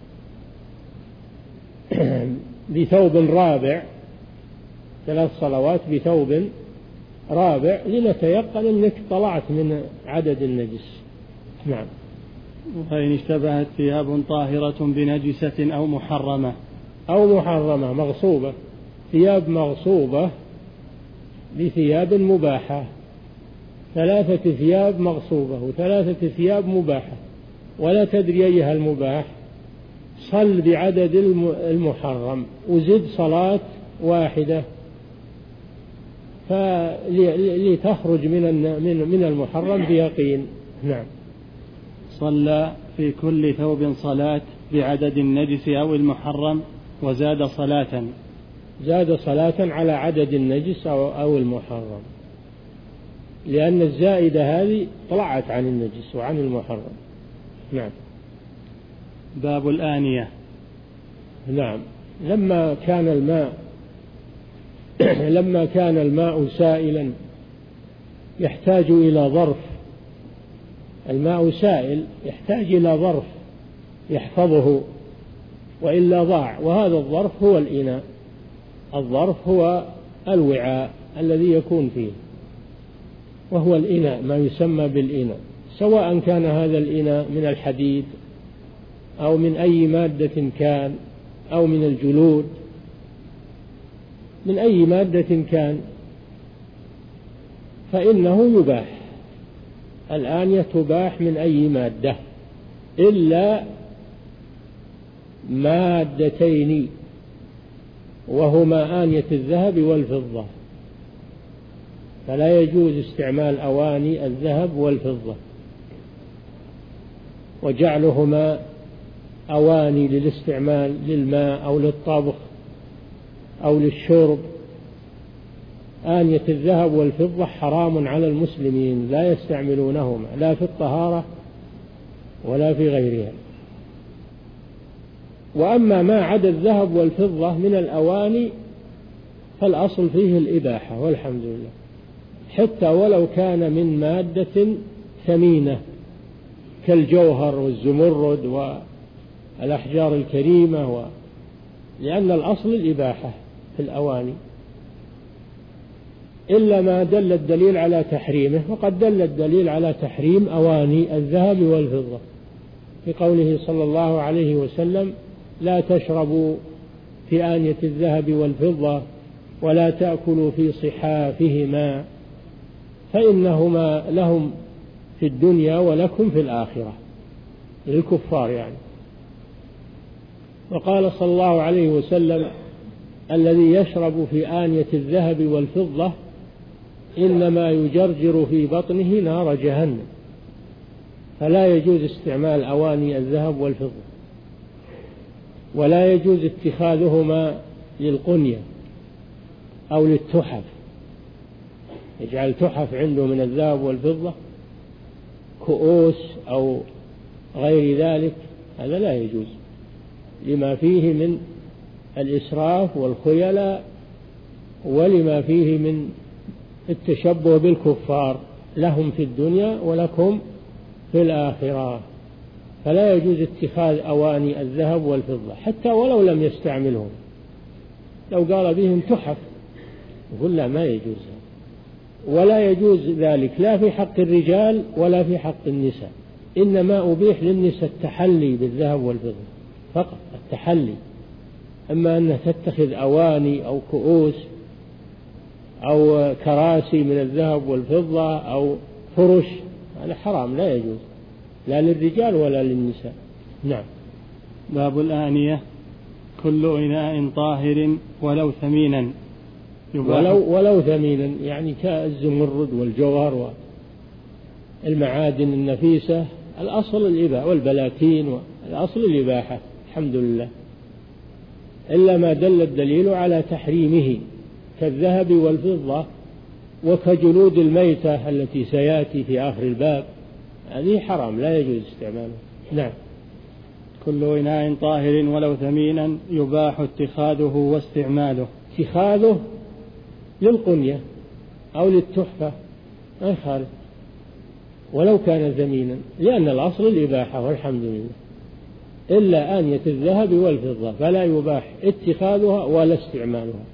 [SPEAKER 2] بثوب رابع، ثلاث صلوات بثوب رابع لنتيقن أنك طلعت من عدد النجس. نعم.
[SPEAKER 1] وإن اشتبهت ثياب طاهرة بنجسة أو محرمة،
[SPEAKER 2] أو محرمة مغصوبة، ثياب مغصوبة بثياب مباحة، ثلاثة ثياب مغصوبة وثلاثة ثياب مباحة ولا تدري أيها المباح، صل بعدد المحرم وزد صلاة واحدة لتخرج من من المحرم بيقين. نعم.
[SPEAKER 1] صلى في كل ثوب صلاة بعدد النجس أو المحرم وزاد صلاة،
[SPEAKER 2] زاد صلاة على عدد النجس أو المحرم، لأن الزائدة هذه طلعت عن النجس وعن المحرم. نعم.
[SPEAKER 1] باب الآنية.
[SPEAKER 2] نعم. لما كان الماء لما كان الماء سائلا يحتاج إلى ظرف، الماء سائل يحتاج إلى ظرف يحفظه وإلا ضاع، وهذا الظرف هو الإناء، الظرف هو الوعاء الذي يكون فيه، وهو الإناء، ما يسمى بالإناء، سواء كان هذا الإناء من الحديد أو من أي مادة كان أو من الجلود، من أي مادة كان فإنه يباح. الآنية تباح من أي مادة إلا مادتين، وهما آنية الذهب والفضة، فلا يجوز استعمال أواني الذهب والفضة وجعلهما أواني للاستعمال للماء أو للطبخ أو للشرب. آنية الذهب والفضة حرام على المسلمين، لا يستعملونهما لا في الطهارة ولا في غيرها. وأما ما عدا الذهب والفضة من الأواني فالأصل فيه الإباحة والحمد لله، حتى ولو كان من مادة ثمينة كالجوهر والزمرد والأحجار الكريمة و... لأن الأصل الإباحة في الأواني، إلا ما دل الدليل على تحريمه، وقد دل الدليل على تحريم أواني الذهب والفضة في قوله صلى الله عليه وسلم: لا تشربوا في آنية الذهب والفضة ولا تأكلوا في صحافهما فإنهما لهم في الدنيا ولكم في الآخرة، للكفار يعني. وقال صلى الله عليه وسلم: الذي يشرب في آنية الذهب والفضة إنما يجرجر في بطنه نار جهنم. فلا يجوز استعمال أواني الذهب والفضة، ولا يجوز اتخاذهما للقنية أو للتحف، يجعل تحف عنده من الذهب والفضة كؤوس أو غير ذلك، هذا لا يجوز لما فيه من الإسراف والخيلاء، ولما فيه من التشبه بالكفار، لهم في الدنيا ولكم في الآخرة. فلا يجوز اتخاذ أواني الذهب والفضة حتى ولو لم يستعملهم، لو قال بهم تحف يقول لا، ما يجوز. ولا يجوز ذلك لا في حق الرجال ولا في حق النساء، إنما أبيح للنساء التحلي بالذهب والفضة فقط، التحلي. أما أن تتخذ أواني أو كؤوس أو كراسي من الذهب والفضة أو فرش، هذا حرام لا يجوز، لا للرجال ولا للنساء. نعم.
[SPEAKER 1] باب الآنية: كل إناء طاهر ولو ثمينا
[SPEAKER 2] ولو, ولو ثمينا، يعني كالزمرد والجوهر والمعادن النفيسة، الأصل الإباحة، والبلاتين، الأصل الإباحة الحمد لله، إلا ما دل الدليل على تحريمه كالذهب والفضة وكجلود الميتة التي سيأتي في آخر الباب، هذه حرام لا يجوز استعماله. نعم.
[SPEAKER 1] كل إناء طاهر ولو ثمينا يباح اتخاذه واستعماله.
[SPEAKER 2] اتخاذه للقنية أو للتحفة ما يخالف ولو كان ثمينا، لأن الأصل الإباحة والحمد لله، إلا آنية الذهب والفضة فلا يباح اتخاذها ولا استعمالها.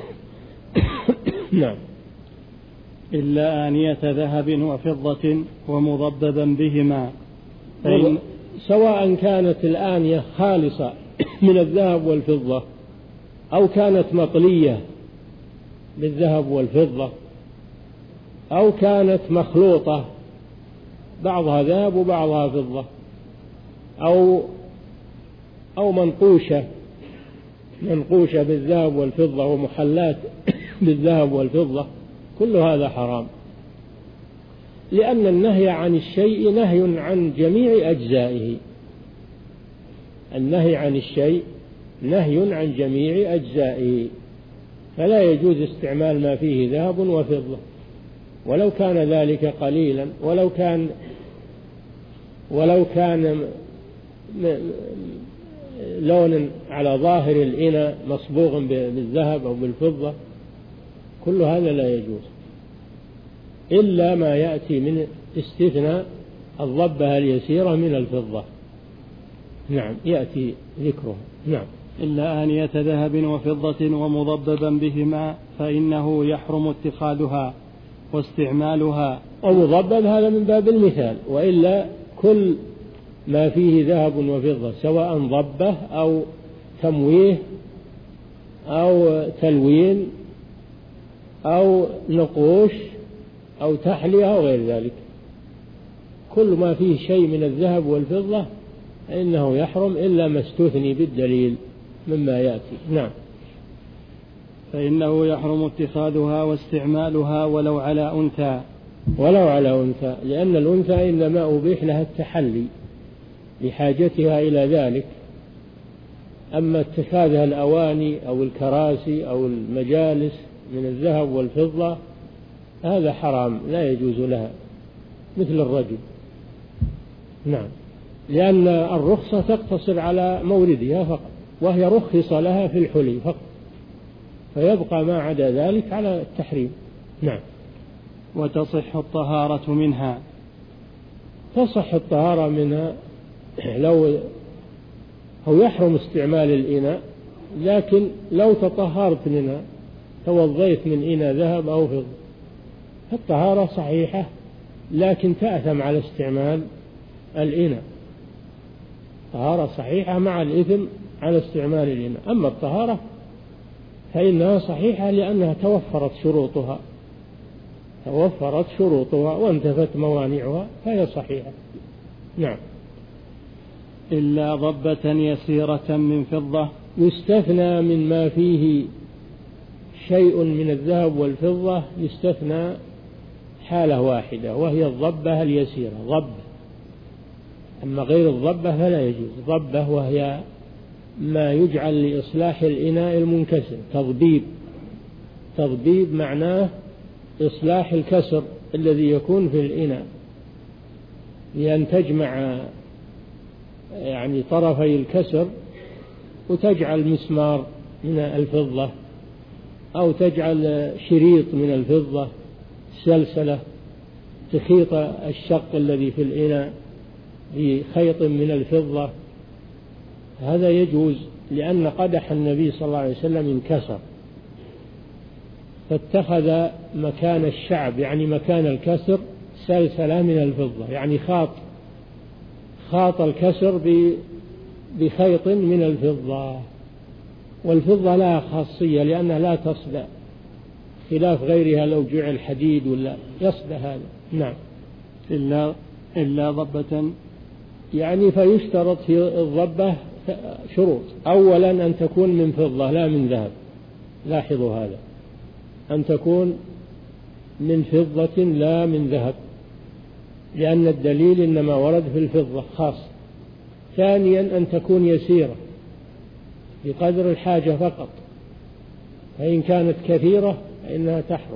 [SPEAKER 2] نعم.
[SPEAKER 1] إلا آنية ذهب وفضة ومضببا بهما،
[SPEAKER 2] فإن سواء كانت الآنية خالصة من الذهب والفضة أو كانت مطلية بالذهب والفضة أو كانت مخلوطة بعضها ذهب وبعضها فضة أو أو منقوشة منقوشة بالذهب والفضة ومحلات بالذهب والفضة، كل هذا حرام، لأن النهي عن الشيء نهي عن جميع أجزائه. النهي عن الشيء نهي عن جميع أجزائه، فلا يجوز استعمال ما فيه ذهب وفضة ولو كان ذلك قليلا، ولو كان ولو كان لون على ظاهر الإناء مصبوغ بالذهب أو بالفضة، كل هذا لا يجوز، إلا ما يأتي من استثناء الضبة اليسيرة من الفضة. نعم، يأتي ذكرها. نعم.
[SPEAKER 1] إلا آنية ذهب وفضة ومضببا بهما فإنه يحرم اتخاذها واستعمالها
[SPEAKER 2] أو مضبب هذا من باب المثال، وإلا كل ما فيه ذهب وفضة سواء ضبه أو تمويه أو تلوين أو نقوش أو تحلية أو غير ذلك، كل ما فيه شيء من الذهب والفضة إنه يحرم إلا ما استثني بالدليل مما يأتي. نعم.
[SPEAKER 1] فإنه يحرم اتخاذها واستعمالها ولو على أنثى
[SPEAKER 2] ولو على أنثى، لأن الأنثى إنما أبيح لها التحلي لحاجتها إلى ذلك، أما اتخاذها الأواني أو الكراسي أو المجالس من الذهب والفضة هذا حرام لا يجوز لها مثل الرجل. نعم، لأن الرخصة تقتصر على موردها فقط، وهي رخص لها في الحلي فقط، فيبقى ما عدا ذلك على التحريم. نعم.
[SPEAKER 1] وتصح الطهارة منها،
[SPEAKER 2] تصح الطهارة منها لو هو يحرم استعمال الإناء، لكن لو تطهرت منها توضيت من إناء ذهب أو فضة الطهارة صحيحة، لكن تأثم على استعمال الإناء. طهارة صحيحة مع الإثم على استعمال الإناء، أما الطهارة فإنها صحيحة لأنها توفرت شروطها توفرت شروطها وانتفت موانعها فهي صحيحة. نعم.
[SPEAKER 1] إلا ضبة يسيرة من فضة،
[SPEAKER 2] يستثنى من ما فيه شيء من الذهب والفضة، يستثنى حالة واحدة وهي الضبة اليسيرة، ضب، أما غير الضبة فلا يجوز. ضبة وهي ما يجعل لإصلاح الإناء المنكسر، تضبيب. تضبيب معناه إصلاح الكسر الذي يكون في الإناء، لأن تجمع يعني طرفي الكسر وتجعل مسمار من الفضة أو تجعل شريط من الفضة، سلسلة تخيط الشق الذي في الإناء بخيط من الفضة، هذا يجوز، لأن قدح النبي صلى الله عليه وسلم انكسر فاتخذ مكان الشعب يعني مكان الكسر سلسلة من الفضة، يعني خاط خاط الكسر بخيط من الفضة. والفضة لها خاصية لأنها لا تصدأ خلاف غيرها، لو جعل حديد ولا يصدأ هذا. نعم.
[SPEAKER 1] إلا إلا ضبة،
[SPEAKER 2] يعني فيشترط في الضبة شروط، أولا أن تكون من فضة لا من ذهب، لاحظوا هذا، أن تكون من فضة لا من ذهب، لأن الدليل إنما ورد في الفضة خاص. ثانيا أن تكون يسيرة بقدر الحاجة فقط، فإن كانت كثيرة فإنها تحرم.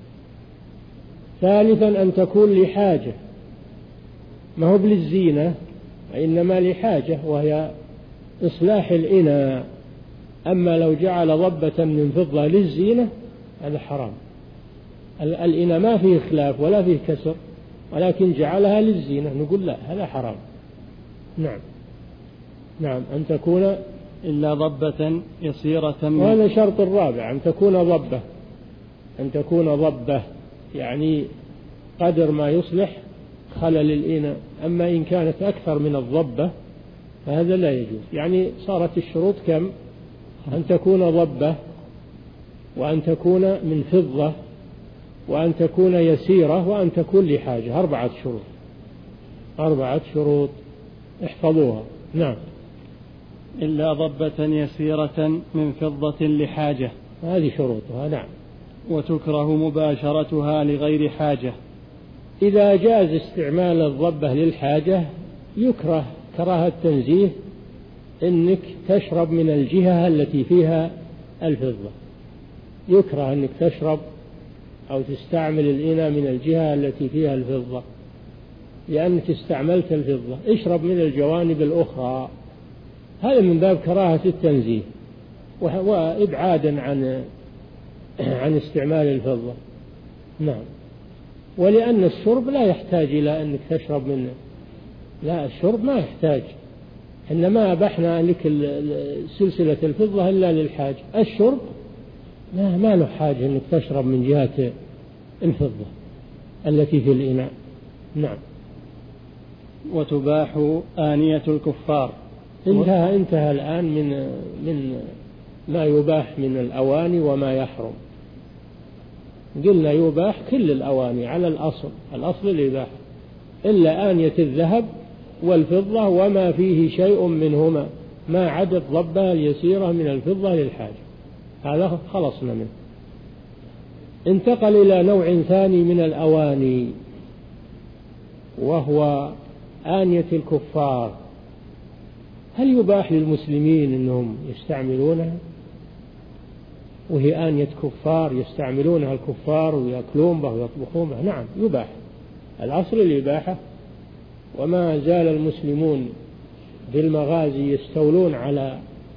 [SPEAKER 2] ثالثا أن تكون لحاجة، ما هو للزينة وإنما لحاجة وهي إصلاح الإناء. أما لو جعل ضبة من فضة للزينة هذا حرام. الإناء ما فيه خلاف ولا فيه كسر، ولكن جعلها للزينة نقول لا، هذا حرام. نعم. نعم. أن تكون
[SPEAKER 1] إلا ضبة يسيرة من،
[SPEAKER 2] وهذا شرط الرابع، أن تكون ضبة، أن تكون ضبة يعني قدر ما يصلح خلل الإناء. أما إن كانت أكثر من الضبة فهذا لا يجوز. يعني صارت الشروط كم؟ أن تكون ضبة، وأن تكون من فضة، وأن تكون يسيرة، وأن تكون لحاجة. أربعة شروط، أربعة شروط احفظوها. نعم.
[SPEAKER 1] إلا ضبة يسيرة من فضة لحاجة،
[SPEAKER 2] هذه شروطها. نعم.
[SPEAKER 1] وتكره مباشرتها لغير حاجة.
[SPEAKER 2] إذا جاز استعمال الضبة للحاجة يكره كراهة تنزيه إنك تشرب من الجهة التي فيها الفضة، يكره أنك تشرب أو تستعمل الإناء من الجهة التي فيها الفضة، لأنك استعملت الفضة. اشرب من الجوانب الأخرى، هذا من باب كراهة التنزيه وإبعادا عن عن استعمال الفضة. نعم. ولأن الشرب لا يحتاج إلى أنك تشرب منه، لا، الشرب ما يحتاج، إنما أبحنا لك سلسلة الفضة إلا للحاج. الشرب ما ما له حاجة أنك تشرب من جهة الفضة. التي في الإناء. نعم.
[SPEAKER 1] وتباح آنية الكفار.
[SPEAKER 2] انتهى انتهى الآن من من ما يباح من الأواني وما يحرم. قلنا يباح كل الأواني على الأصل، الأصل الإباحة، إلا آنية الذهب والفضة وما فيه شيء منهما ما عدا الضبة اليسيرة من الفضة للحاجة، هذا خلصنا منه. انتقل إلى نوع ثاني من الأواني وهو آنية الكفار. هل يباح للمسلمين أنهم يستعملونها وهي آنية كفار يستعملونها الكفار ويأكلون بها ويطبخون بها؟ نعم يباح، الأصل الإباحة. وما زال المسلمون في المغازي يستولون على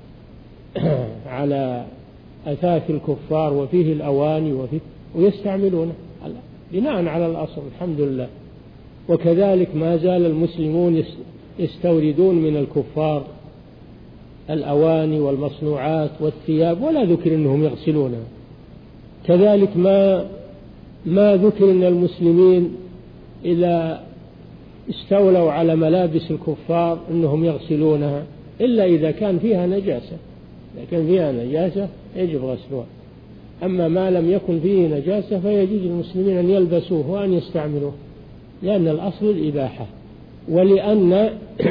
[SPEAKER 2] على أثاث الكفار وفيه الأواني وفيه ويستعملونه بناء على الأصل الحمد لله. وكذلك ما زال المسلمون يستوردون من الكفار الأواني والمصنوعات والثياب ولا ذكر أنهم يغسلونها. كذلك ما ما ذكر أن المسلمين إذا استولوا على ملابس الكفار أنهم يغسلونها إلا إذا كان فيها نجاسة، إذا كان فيها نجاسة يجب غسلها. أما ما لم يكن فيه نجاسة فيجوز للمسلمين أن يلبسوه وأن يستعملوه، لأن الأصل الإباحة. ولأن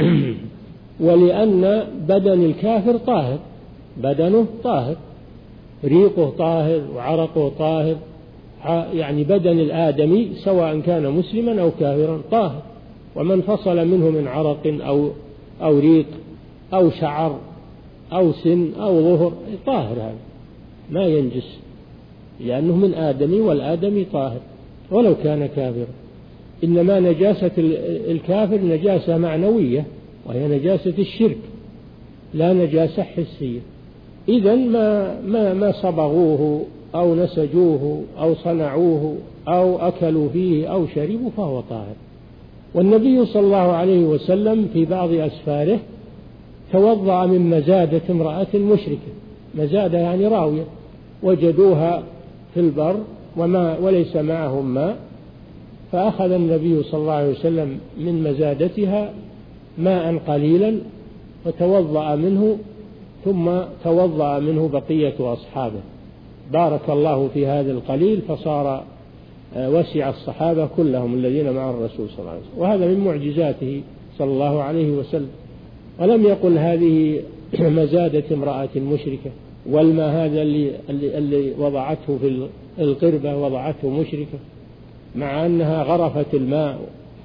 [SPEAKER 2] ولأن بدن الكافر طاهر، بدنه طاهر، ريقه طاهر وعرقه طاهر، يعني بدن الآدمي سواء كان مسلما أو كافرا طاهر. ومن فصل منه من عرق أو أو ريق أو شعر أو سن أو ظهر طاهر، هذا ما ينجس لأنه من آدمي والآدمي طاهر ولو كان كافرا. إنما نجاسة الكافر نجاسة معنوية وهي نجاسة الشرك لا نجاسة حسية. إذن ما ما ما صبغوه أو نسجوه أو صنعوه أو أكلوا فيه أو شربوا فهو طاهر. والنبي صلى الله عليه وسلم في بعض أسفاره توضأ من مزادة امرأة مشركة، مزادة يعني راوية، وجدوها في البر وما وليس معهم ماء، فأخذ النبي صلى الله عليه وسلم من مزادتها ماء قليلا وتوضأ منه، ثم توضأ منه بقية أصحابه، بارك الله في هذا القليل فصار وسع الصحابة كلهم الذين مع الرسول صلى الله عليه وسلم. وهذا من معجزاته صلى الله عليه وسلم. ولم يقل هذه مزادة امرأة مشركة، والماء هذا اللي, اللي, اللي وضعته في القربة وضعته مشركة، مع أنها غرفت الماء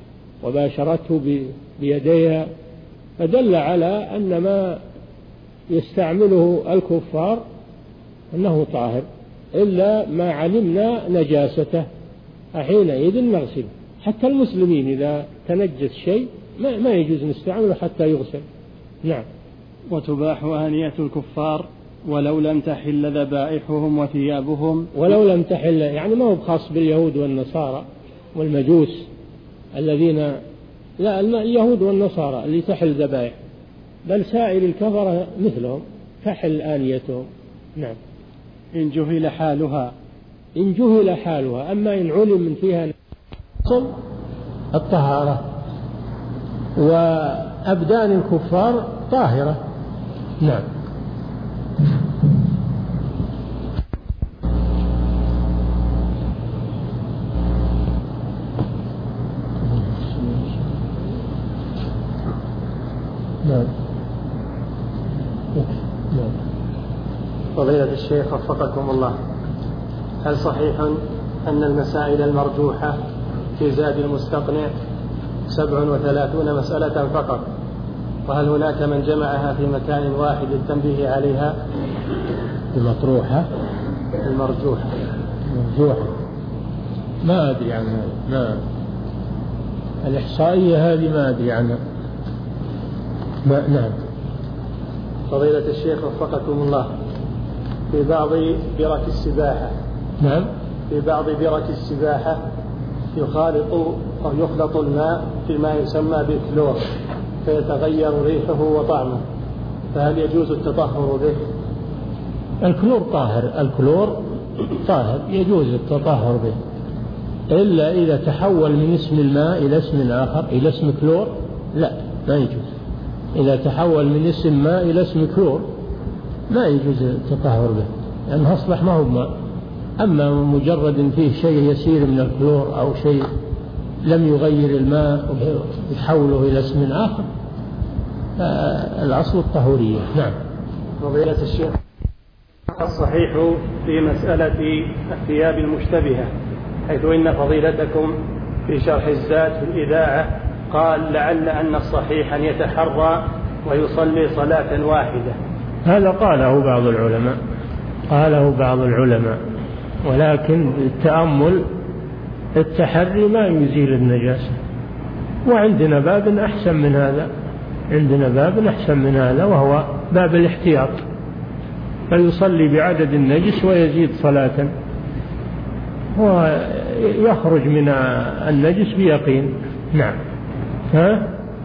[SPEAKER 2] وباشرته بيديها، فدل على أن ما يستعمله الكفار أنه طاهر، إلا ما علمنا نجاسته حينئذ نغسله. حتى المسلمين إذا تنجس شيء ما, ما يجوز نستعمله حتى يغسل. نعم.
[SPEAKER 1] وتباح آنية الكفار ولو لم تحل ذبائحهم وثيابهم.
[SPEAKER 2] ولو لم تحل يعني ما هو خاص باليهود والنصارى والمجوس الذين، لا اليهود والنصارى اللي تحل ذبائح، بل سائر الكفرة مثلهم تحل آنيتهم. نعم.
[SPEAKER 1] إن جهل حالها.
[SPEAKER 2] إن جهل حالها. أما إن علم من فيها أصل الطهارة، وأبدان الكفار طاهرة. نعم. نعم.
[SPEAKER 1] فضيلة الشيخ وفقكم الله، هل صحيح أن المسائل المرجوحة في زاد المستقنع سبع وثلاثون مسألة فقط، وهل هناك من جمعها في مكان واحد للتنبيه عليها؟
[SPEAKER 2] المطروحة
[SPEAKER 1] المرجوحة
[SPEAKER 2] مرجوحة ما أدري عنها، ما الإحصائية هذه ما أدري عنها. ما نعم.
[SPEAKER 1] فضيلة الشيخ وفقكم الله، في بعض برك السباحة
[SPEAKER 2] نعم
[SPEAKER 1] في بعض برك السباحة يخالط أو يخلط الماء فيما يسمى بالكلور فيتغير ريحه وطعمه، فهل يجوز التطهر به؟
[SPEAKER 2] الكلور طاهر، الكلور طاهر يجوز التطهر به، إلا إذا تحول من اسم الماء إلى اسم آخر، إلى اسم كلور، لا ما يجوز. إذا تحول من اسم ماء إلى اسم كلور ما يجوز التطهر به، لأنه أصبح ما هو ماء. أما مجرد فيه شيء يسير من الكلور أو شيء لم يغير الماء ويحوله إلى اسم آخر الأصل الطهورية. نعم.
[SPEAKER 1] فضيلة الشيخ، الصحيح في مسألة الثياب المشتبهة، حيث إن فضيلتكم في شرح الزاد في الإذاعة قال لعل أن الصحيح أن يتحرى ويصلي صلاة واحدة.
[SPEAKER 2] هذا قاله بعض العلماء، قاله بعض العلماء، ولكن التأمل التحري ما يزيل النجاسة. وعندنا باب أحسن من هذا، عندنا باب أحسن من هذا وهو باب الاحتياط، فيصلي بعدد النجس ويزيد صلاة ويخرج من النجس بيقين. نعم. ها؟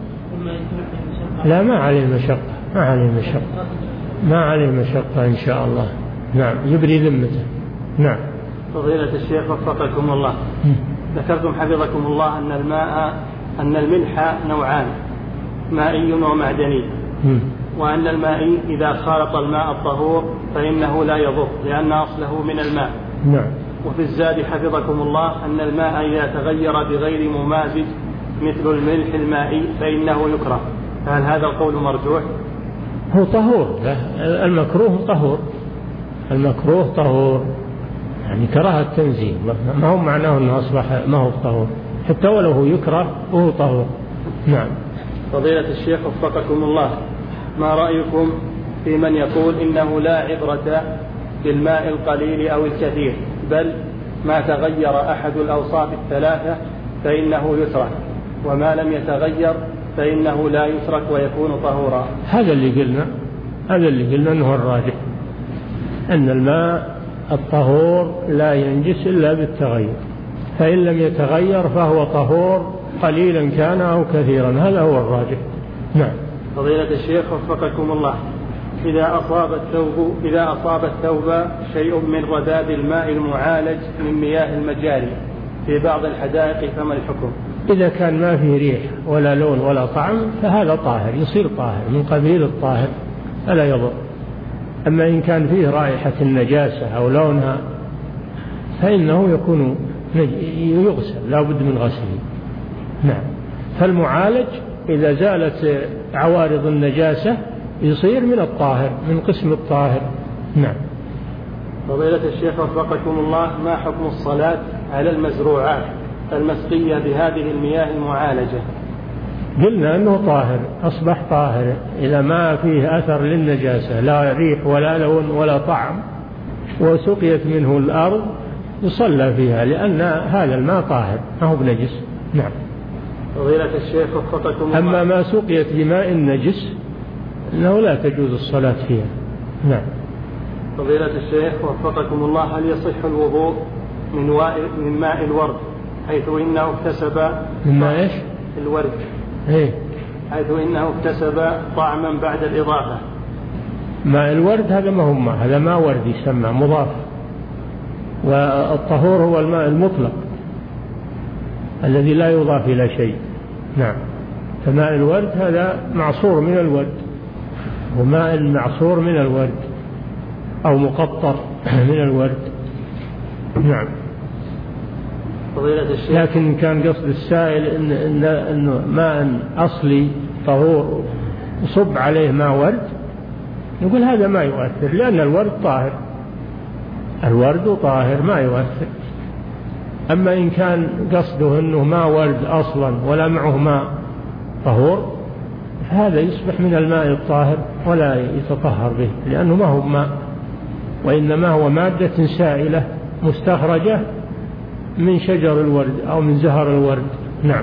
[SPEAKER 2] لا ما عليه مشقة، ما عليه مشقة، ما عليه مشقة إن شاء الله. نعم يبري ذمته. نعم.
[SPEAKER 1] فضيلة الشيخ وفقكم الله، ذكرتم حفظكم الله أن الماء أن الملح نوعان، مائي ومعدني، وأن المائي إذا خالط الماء الطهور فإنه لا يضر لأن أصله من الماء.
[SPEAKER 2] نعم.
[SPEAKER 1] وفي الزاد حفظكم الله أن الماء إذا تغير بغير ممازج مثل الملح المائي فإنه يكره، فهل هذا القول مرجوح؟
[SPEAKER 2] هو طهور، المكروه طهور، المكروه طهور، يعني كراهة تنزيه، ما هو معناه أنه أصبح ما هو طهور، حتى ولو هو يكره وهو طهور. نعم.
[SPEAKER 1] فضيلة الشيخ وفقكم الله، ما رأيكم في من يقول إنه لا عبرة بالماء القليل أو الكثير، بل ما تغير أحد الأوصاف الثلاثة فإنه يترك، وما لم يتغير فإنه لا يترك ويكون طهورا؟
[SPEAKER 2] هذا اللي قلنا، هذا اللي قلنا أنه الراجح، أن الماء الطهور لا ينجس إلا بالتغير، فإن لم يتغير فهو طهور قليلا كان أو كثيرا، هذا هو الراجح. نعم.
[SPEAKER 1] فضيلة الشيخ وفقكم الله، إذا أصاب الثوب إذا أصاب الثوب شيء من رذاذ الماء المعالج من مياه المجاري في بعض الحدائق فما الحكم؟
[SPEAKER 2] إذا كان ما فيه ريح ولا لون ولا طعم فهذا طاهر، يصير طاهر من قبيل الطاهر فلا يضر. أما إن كان فيه رائحة النجاسة أو لونها فإنه يكون يغسل، لا بد من غسله. نعم. فالمعالج إذا زالت عوارض النجاسة يصير من الطاهر، من قسم الطاهر. نعم.
[SPEAKER 1] فضيلة الشيخ وفقكم الله، ما حكم الصلاة على المزروعات المسقية بهذه المياه المعالجة؟
[SPEAKER 2] قلنا أنه طاهر، أصبح طاهر إذا ما فيه أثر للنجاسة، لا ريح ولا لون ولا طعم، وسقيت منه الأرض يصلى فيها، لأن هذا الماء طاهر ما هو بنجس. نعم.
[SPEAKER 1] فضيلة الشيخ وفقكم الله،
[SPEAKER 2] أما ما سقيت بماء نجس أنه لا تجوز الصلاة فيها. نعم.
[SPEAKER 1] فضيلة الشيخ وفقكم الله، هل يصح الوضوء من, من ماء الورد حيث إنه اكتسب
[SPEAKER 2] من ماء إيش؟
[SPEAKER 1] الورد.
[SPEAKER 2] إيه؟
[SPEAKER 1] حيث إنه اكتسب طعما بعد الإضافة.
[SPEAKER 2] ماء الورد هذا ما هو ماء، هذا ماء ورد يسمى مضاف، والطهور هو الماء المطلق الذي لا يضاف إلى شيء. نعم. فماء الورد هذا معصور من الورد، وماء المعصور من الورد أو مقطر من الورد. نعم.
[SPEAKER 1] فضيلة الشيخ،
[SPEAKER 2] لكن كان قصد السائل إن إن إنه ماء أصلي طهور يصب عليه ماء ورد، نقول هذا ما يؤثر، لأن الورد طاهر، الورد طاهر ما يؤثر. أما إن كان قصده أنه ما ورد أصلا ولا معه ماء طهور هذا يصبح من الماء الطاهر ولا يتطهر به، لأنه ما هو ماء، وإنما هو مادة سائلة مستخرجة من شجر الورد أو من زهر الورد. نعم.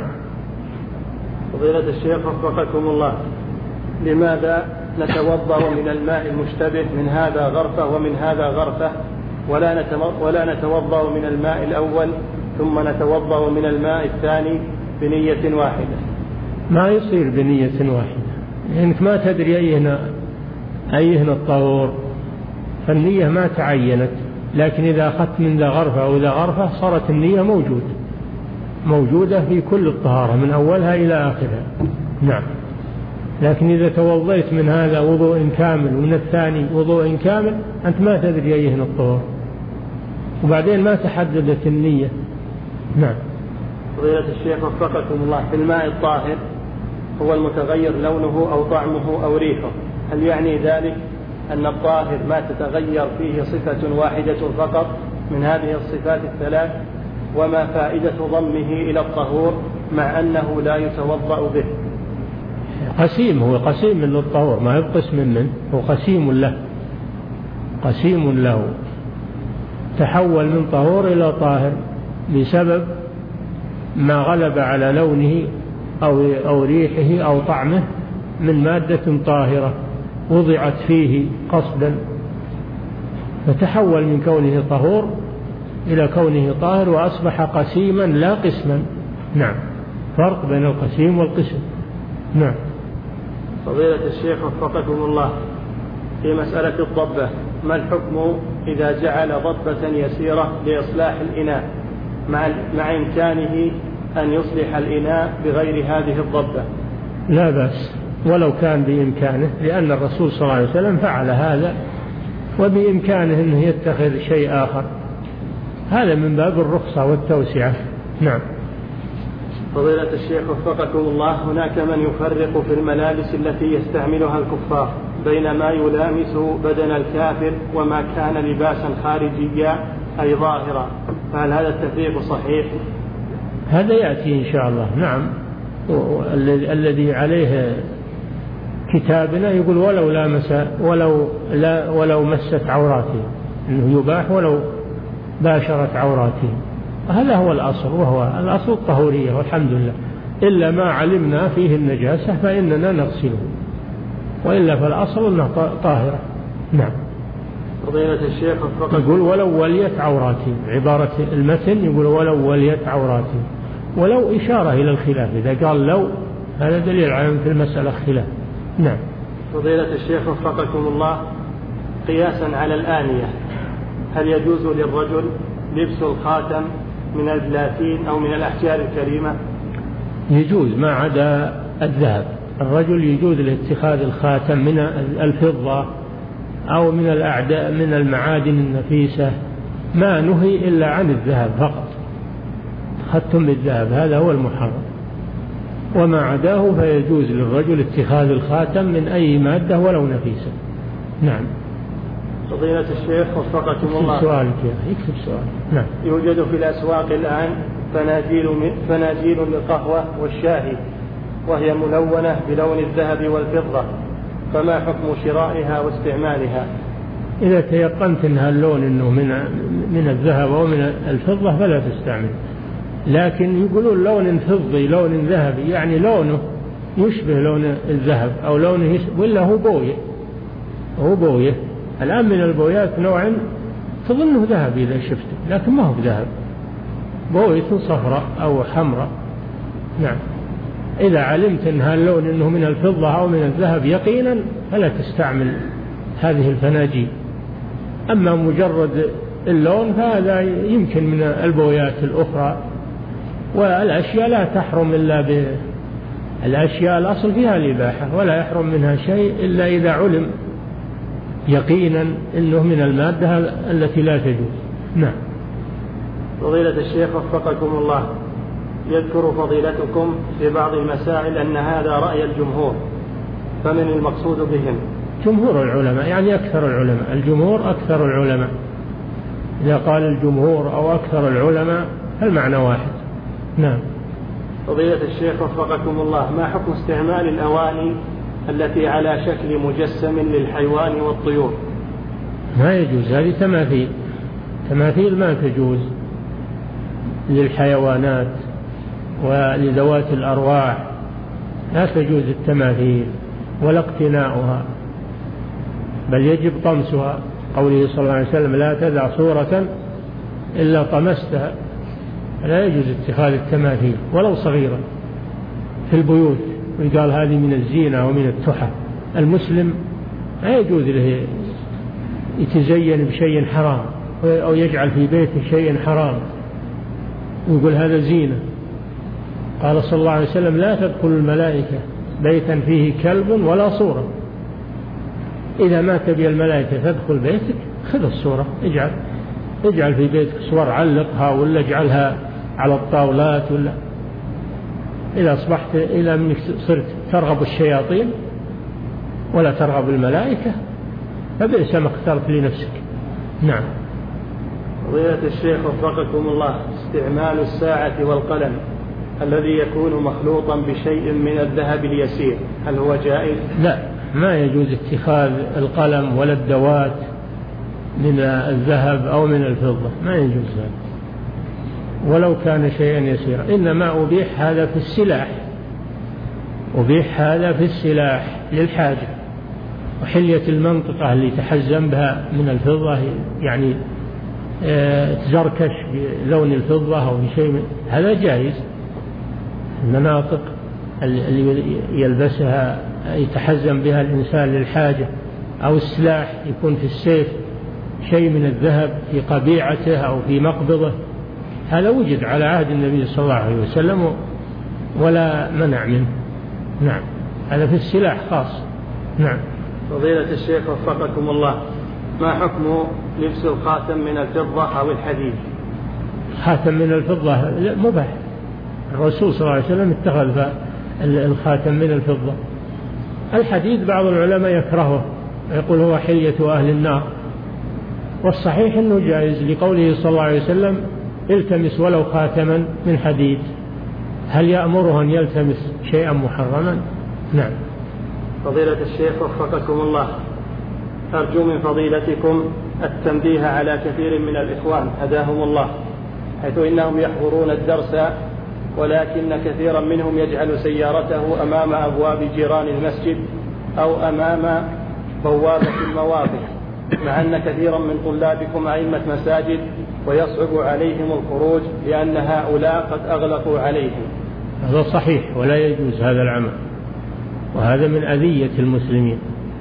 [SPEAKER 1] فضيلة الشيخ وفقكم الله، لماذا نتوضأ من الماء المشتبه من هذا غرفة ومن هذا غرفة، ولا ولا نتوضأ من الماء الأول ثم نتوضأ من الماء الثاني بنية واحدة؟
[SPEAKER 2] ما يصير بنية واحدة، لأنك ما تدري أيهن أيهن الطهور، فالنية ما تعينت، لكن إذا أخذت من ذا غرفة أو ذا غرفة صارت النية موجود، موجودة في كل الطهارة من أولها إلى آخرها. نعم. لكن إذا توضيت من هذا وضوء كامل ومن الثاني وضوء كامل أنت ما تدري أيهن الطهور، وبعدين ما تحددت النية. نعم.
[SPEAKER 1] فضيلة الشيخ وفقكم الله، في الماء الطاهر هو المتغير لونه أو طعمه أو ريحه، هل يعني ذلك أن الطاهر ما تتغير فيه صفة واحدة فقط من هذه الصفات الثلاث؟ وما فائدة ضمه إلى الطهور مع أنه لا يتوضأ به؟
[SPEAKER 2] قسيم، هو قسيم من الطهور، ما هو قسم منه، هو قسيم له، قسيم له، تحول من طهور إلى طاهر بسبب ما غلب على لونه أو أو ريحه أو طعمه من مادة طاهرة وضعت فيه قصدا، فتحول من كونه طهور إلى كونه طاهر وأصبح قسيما لا قسما. نعم. فرق بين القسيم والقسم. نعم.
[SPEAKER 1] فضيلة الشيخ وفقكم الله، في مسألة الضبة ما الحكم إذا جعل ضبة يسيرة لإصلاح الإناء مع, مع إمكانه أن يصلح الإناء بغير هذه الضبة؟
[SPEAKER 2] لا بأس ولو كان بإمكانه، لأن الرسول صلى الله عليه وسلم فعل هذا، وبإمكانه أنه يتخذ شيء آخر، هذا من باب الرخصة والتوسعة. نعم.
[SPEAKER 1] فضيلة الشيخ وفقكم الله، هناك من يفرق في الملابس التي يستعملها الكفار بين ما يلامس بدن الكافر وما كان لباسا خارجيا أي ظاهرا، فهل هذا التفريق صحيح؟
[SPEAKER 2] هذا يأتي إن شاء الله. نعم. الذي عليه كتابنا يقول ولو لامس ولو لا ولو مست عوراته، إنه يباح ولو باشرت عوراته، هذا هو الأصل، وهو الأصل الطهورية والحمد لله، إلا ما علمنا فيه النجاسة فإننا نغسله، وإلا فالأصل أنها طاهرة. نعم.
[SPEAKER 1] فضيلة الشيخ
[SPEAKER 2] يقول ولو وليت عوراتي، عبارة المتن يقول ولو وليت عوراتي، ولو إشارة إلى الخلاف، إذا قال لو هذا دليل على في المسألة خلاف. نعم.
[SPEAKER 1] فضيلة الشيخ وفقكم الله، قياسا على الآنية، هل يجوز للرجل لبس الخاتم من البلاتين أو من الأحجار الكريمة؟
[SPEAKER 2] يجوز ما عدا الذهب، الرجل يجوز لاتخاذ الخاتم من الفضة أو من الأعداء من المعادن النفيسة، ما نهي إلا عن الذهب فقط، ختم بالذهب هذا هو المحرم، وما عداه فيجوز للرجل اتخاذ الخاتم من أي مادة ولو نفيسة. نعم.
[SPEAKER 1] فضيلة الشيخ وفقكم الله،
[SPEAKER 2] سؤالك يا يكتب سؤال. نعم.
[SPEAKER 1] يوجد في الأسواق الآن فناجيل فناجيل للقهوة والشاي وهي ملونة بلون الذهب والفضة، فما حكم شرائها واستعمالها؟
[SPEAKER 2] إذا تيقنت أنها اللون إنه من من الذهب أو من الفضة فلا تستعمل، لكن يقولون لون فضي لون ذهبي يعني لونه يشبه لون الذهب أو لونه يشبه، ولا هو بوية، هو بوية. الآن من البويات نوع تظنه ذهب إذا شفته، لكن ما هو ذهب، بوية صفراء أو حمراء. نعم. إذا علمت أن هاللون إنه من الفضة أو من الذهب يقينا فلا تستعمل هذه الفناجين. أما مجرد اللون فهذا يمكن من البويات الأخرى، والأشياء لا تحرم إلا ب الأشياء الأصل فيها الإباحة، ولا يحرم منها شيء إلا إذا علم يقينا إنه من المادة التي لا تجوز. نعم.
[SPEAKER 1] فضيلة الشيخ وفقكم الله، يذكر فضيلتكم في بعض المسائل أن هذا رأي الجمهور، فمن المقصود بهم؟
[SPEAKER 2] جمهور العلماء، يعني أكثر العلماء، الجمهور أكثر العلماء، إذا قال الجمهور أو أكثر العلماء فالمعنى واحد. نعم.
[SPEAKER 1] فضيلة الشيخ وفقكم الله، ما حكم استعمال الأواني التي على شكل مجسم للحيوان والطيور؟
[SPEAKER 2] ما يجوز، هذه تماثيل، تماثيل ما تجوز للحيوانات ولذوات الأرواح، لا تجوز التماثيل ولا اقتناؤها، بل يجب طمسها، قوله صلى الله عليه وسلم لا تدع صورة إلا طمستها، لا يجوز اتخاذ التماثيل ولو صغيرة في البيوت، ويقال هذه من الزينة ومن التحف. المسلم لا يجوز له يتزين بشيء حرام أو يجعل في بيته شيء حرام ويقول هذا زينة، قال صلى الله عليه وسلم لا تدخل الملائكة بيتا فيه كلب ولا صورة. إذا ما تبي الملائكة تدخل بيتك خذ الصورة، اجعل اجعل في بيتك صور، علقها ولا اجعلها على الطاولات، ولا إذا أصبحت إلى منك صرت ترغب الشياطين ولا ترغب الملائكة فبئس ما اخترت لنفسك. نعم.
[SPEAKER 1] فضيلة الشيخ وفقكم الله، استعمال الساعة والقلم الذي يكون مخلوطا بشيء من الذهب اليسير هل هو جائز؟
[SPEAKER 2] لا، ما يجوز اتخاذ القلم ولا الدوات من الذهب أو من الفضة، ما يجوز ذلك ولو كان شيئا يسيرا. إنما أبيح هذا في السلاح، أبيح هذا في السلاح للحاجة. وحلية المنطقة اللي تحزم بها من الفضة يعني تزركش بلون الفضة أو شيء، هذا جائز. المناطق اللي يلبسها يتحزم بها الإنسان للحاجة، أو السلاح يكون في السيف شيء من الذهب في قبيعته أو في مقبضه، هذا وجد على عهد النبي صلى الله عليه وسلم ولا منع منه. نعم، هذا في السلاح خاص. نعم.
[SPEAKER 1] فضيلة الشيخ وفقكم الله، ما حكم لبس الخاتم من الفضة أو الحديد؟
[SPEAKER 2] خاتم من الفضة مباح، الرسول صلى الله عليه وسلم اتخذ الخاتم من الفضة. الحديد بعض العلماء يكرهه، يقول هو حلية أهل النار، والصحيح أنه جائز لقوله صلى الله عليه وسلم التمس ولو خاتما من حديد. هل يأمره أن يلتمس شيئا محرما؟ نعم.
[SPEAKER 1] فضيلة الشيخ وفقكم الله، أرجو من فضيلتكم التنبيه على كثير من الإخوان هداهم الله، حيث إنهم يحضرون الدرس ولكن كثيرا منهم يجعل سيارته أمام أبواب جيران المسجد أو أمام بوابة المواقف، مع أن كثيرا من طلابكم أئمة مساجد ويصعب عليهم الخروج لأن هؤلاء قد أغلقوا عليهم.
[SPEAKER 2] هذا صحيح ولا يجوز هذا العمل، وهذا من أذية المسلمين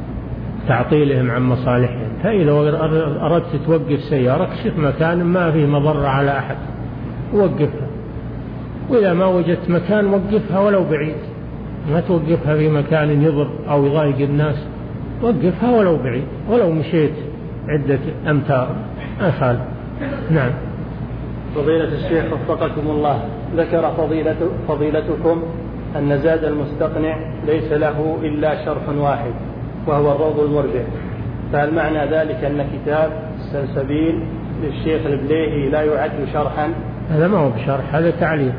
[SPEAKER 2] تعطيلهم عن مصالحهم. فإذا أردت توقف سيارة اكشف مكان ما فيه مضرة على أحد ووقفها، وإذا ما وجدت مكان وقفها ولو بعيد، ما توقفها في مكان يضر أو يضايق الناس، وقفها ولو بعيد ولو مشيت عدة أمتار أخال. نعم.
[SPEAKER 1] فضيلة الشيخ وفقكم الله، ذكر فضيلة فضيلتكم أن زاد المستقنع ليس له إلا شرح واحد وهو الروض المربع، فهل معنى ذلك أن كتاب السلسبيل للشيخ البليهي لا يعد شرحا؟
[SPEAKER 2] هذا ما هو بشرح، هذا تعليق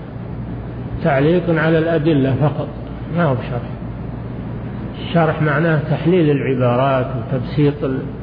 [SPEAKER 2] تعليق على الأدلة فقط، ما هو بشرح. الشرح معناه تحليل العبارات وتبسيط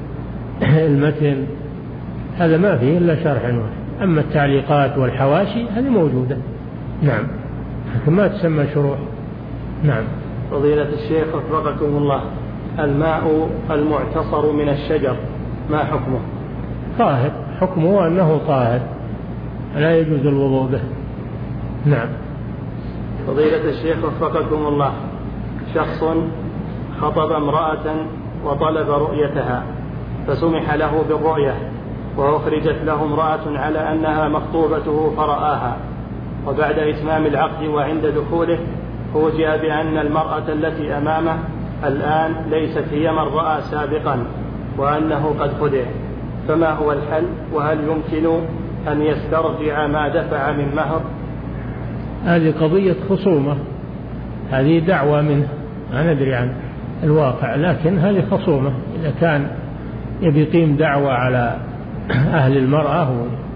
[SPEAKER 2] المتن، هذا ما فيه إلا شرح واحد. أما التعليقات والحواشي هذه موجودة. نعم، لكن ما تسمى شروح. نعم.
[SPEAKER 1] فضيلة الشيخ وفقكم الله، الماء المعتصر من الشجر ما حكمه؟
[SPEAKER 2] طاهر، حكمه أنه طاهر لا يجوز الوضوء به. نعم.
[SPEAKER 1] فضيلة الشيخ وفقكم الله، شخص خطب امرأة وطلب رؤيتها فسمح له بالرؤية وأخرجت له امرأة على أنها مخطوبته فرآها، وبعد إتمام العقد وعند دخوله فوجئ بأن المرأة التي أمامه الآن ليست هي من رأى سابقا وأنه قد خدع، فما هو الحل؟ وهل يمكن أن يسترجع ما دفع من مهر؟
[SPEAKER 2] هذه قضية خصومة، هذه دعوة منه، ما ندري عن الواقع، لكن هذه خصومة. إذا كان يبي يقيم دعوة على أهل المرأة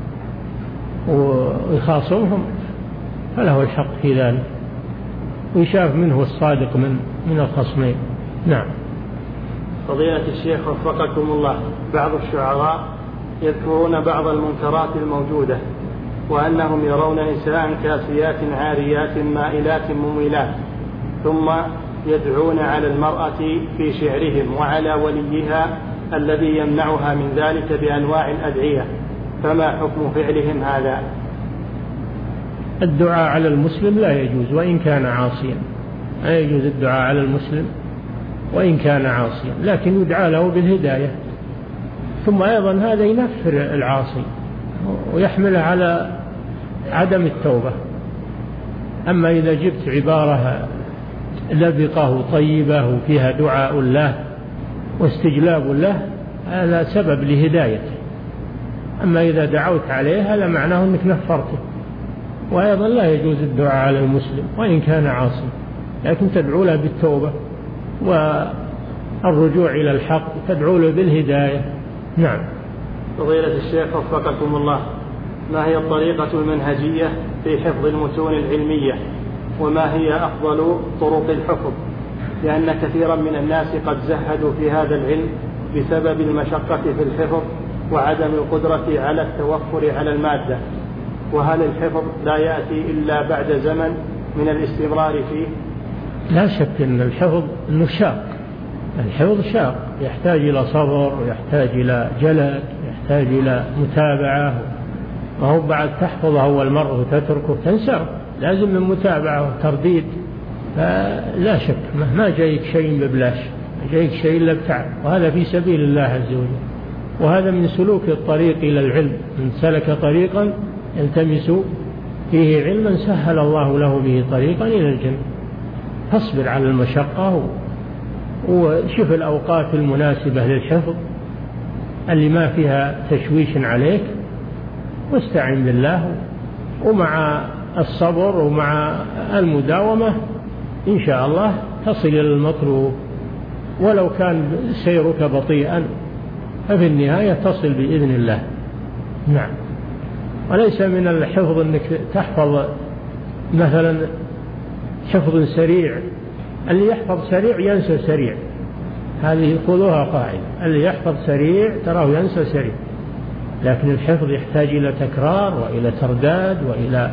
[SPEAKER 2] ويخاصمهم فله الحق في ذلك، ويشاف منه الصادق من من الخصمين. نعم.
[SPEAKER 1] فضيلة الشيخ وفقكم الله، بعض الشعراء يذكرون بعض المنكرات الموجودة وأنهم يرون نساء كاسيات عاريات مائلات مميلات، ثم يدعون على المرأة في شعرهم وعلى وليها الذي يمنعها من ذلك بأنواع الأدعية، فما حكم فعلهم هذا؟
[SPEAKER 2] الدعاء على المسلم لا يجوز وإن كان عاصيا، لا يجوز الدعاء على المسلم وإن كان عاصيا، لكن يدعى له بالهداية. ثم أيضا هذا ينفر العاصي ويحمله على عدم التوبة، أما إذا جبت عبارة لبقة طيبة وفيها دعاء الله واستجلاب له هذا سبب لهدايته. أما إذا دعوت عليه هذا معناه أنك نفرته. وأيضا لا يجوز الدعاء على المسلم وإن كان عاصي، لكن تدعو له بالتوبة والرجوع إلى الحق، تدعو له بالهداية. نعم.
[SPEAKER 1] فضيلة الشيخ وفقكم الله، ما هي الطريقة المنهجية في حفظ المتون العلمية، وما هي أفضل طرق الحفظ؟ لأن كثيرا من الناس قد زهدوا في هذا العلم بسبب المشقة في الحفظ وعدم القدرة على التوفر على المادة، وهل الحفظ لا يأتي إلا بعد زمن من الاستمرار فيه؟
[SPEAKER 2] لا شك أن الحفظ أنه شاق، الحفظ شاق، يحتاج إلى صبر ويحتاج إلى جلد، يحتاج إلى متابعة، وهو بعد تحفظه أول مرة وتتركه تنسى، لازم من متابعة وترديد. فلا شك ما جايك شيء ببلاش، ما جايك شيء إلا بتعب، وهذا في سبيل الله عز وجل، وهذا من سلوك الطريق إلى العلم. من سلك طريقا يلتمس فيه علما سهل الله له به طريقا إلى الجنة. فاصبر على المشقة وشوف الأوقات المناسبة للحفظ اللي ما فيها تشويش عليك، واستعن بالله، ومع الصبر ومع المداومة إن شاء الله تصل إلى المطلوب، ولو كان سيرك بطيئا ففي النهاية تصل بإذن الله. نعم. وليس من الحفظ أنك تحفظ مثلا حفظ سريع، اللي يحفظ سريع ينسى سريع، هذه خذوها قاعدة، اللي يحفظ سريع تراه ينسى سريع. لكن الحفظ يحتاج إلى تكرار وإلى ترداد وإلى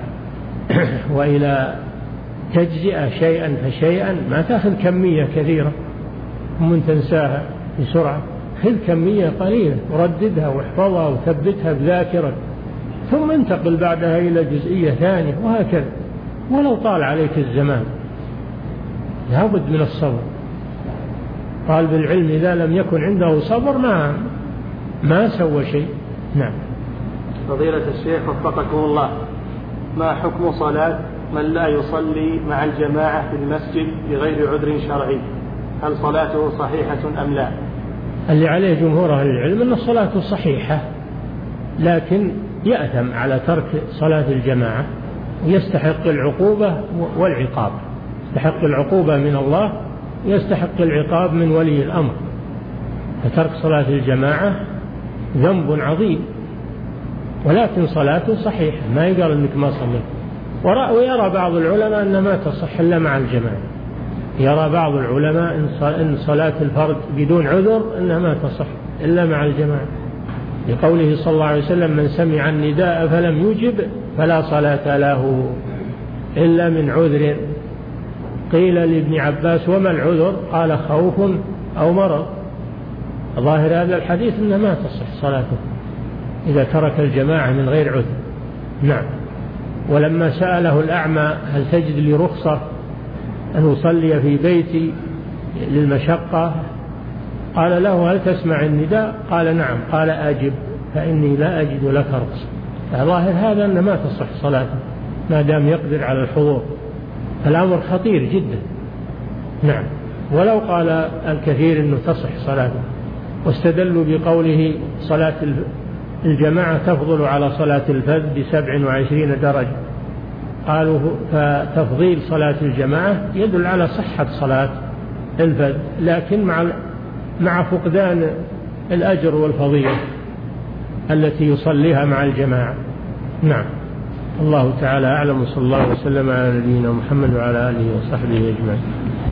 [SPEAKER 2] وإلى تجزئة شيئا فشيئا، ما تأخذ كمية كثيرة ومن تنساها بسرعة، خذ كمية قليلة ورددها واحفظها وثبتها بذاكرة، ثم انتقل بعدها إلى جزئية ثانية، وهكذا. ولو طال عليك الزمان لابد من الصبر. طالب العلم إذا لم يكن عنده صبر ما ما سوى شيء. نعم.
[SPEAKER 1] فضيلة الشيخ وفقكم الله، ما حكم صلاة من لا يصلي مع الجماعة في المسجد بغير عذر شرعي؟ هل صلاته صحيحة أم لا؟
[SPEAKER 2] اللي عليه جمهور أهل العلم أن الصلاة صحيحة، لكن يأثم على ترك صلاة الجماعة ويستحق العقوبة والعقاب. يستحق العقوبة من الله ويستحق العقاب من ولي الأمر. فترك صلاة الجماعة ذنب عظيم، ولكن صلاته صحيحة، ما يقال أنك ما صليت. ويرى بعض العلماء أن ما تصح إلا مع الجماعة. يرى بعض العلماء أن صلاة الفرد بدون عذر أنها ما تصح إلا مع الجماعة، لقوله صلى الله عليه وسلم: من سمع النداء فلم يجب فلا صلاة له إلا من عذر. قيل لابن عباس: وما العذر؟ قال: خوف أو مرض. ظاهر هذا الحديث أنه ما تصح صلاته إذا ترك الجماعة من غير عذر. نعم. ولما سأله الأعمى: هل تجد لي رخصة أن أصلي في بيتي للمشقة؟ قال له: هل تسمع النداء؟ قال: نعم. قال: أجب فإني لا أجد لك رخصة. فظاهر هذا أن ما تصح صلاته ما دام يقدر على الحضور. الأمر خطير جدا. نعم. ولو قال الكثير أنه تصح صلاته، واستدلوا بقوله: صلاة الجماعة تفضل على صلاة الفذ بسبع وعشرين درجة. قالوا فتفضيل صلاة الجماعة يدل على صحة صلاة الفذ، لكن مع مع فقدان الأجر والفضيلة التي يصليها مع الجماعة. نعم. الله تعالى أعلم، صلى الله وسلم على نبينا محمد وعلى آله وصحبه أجمعين.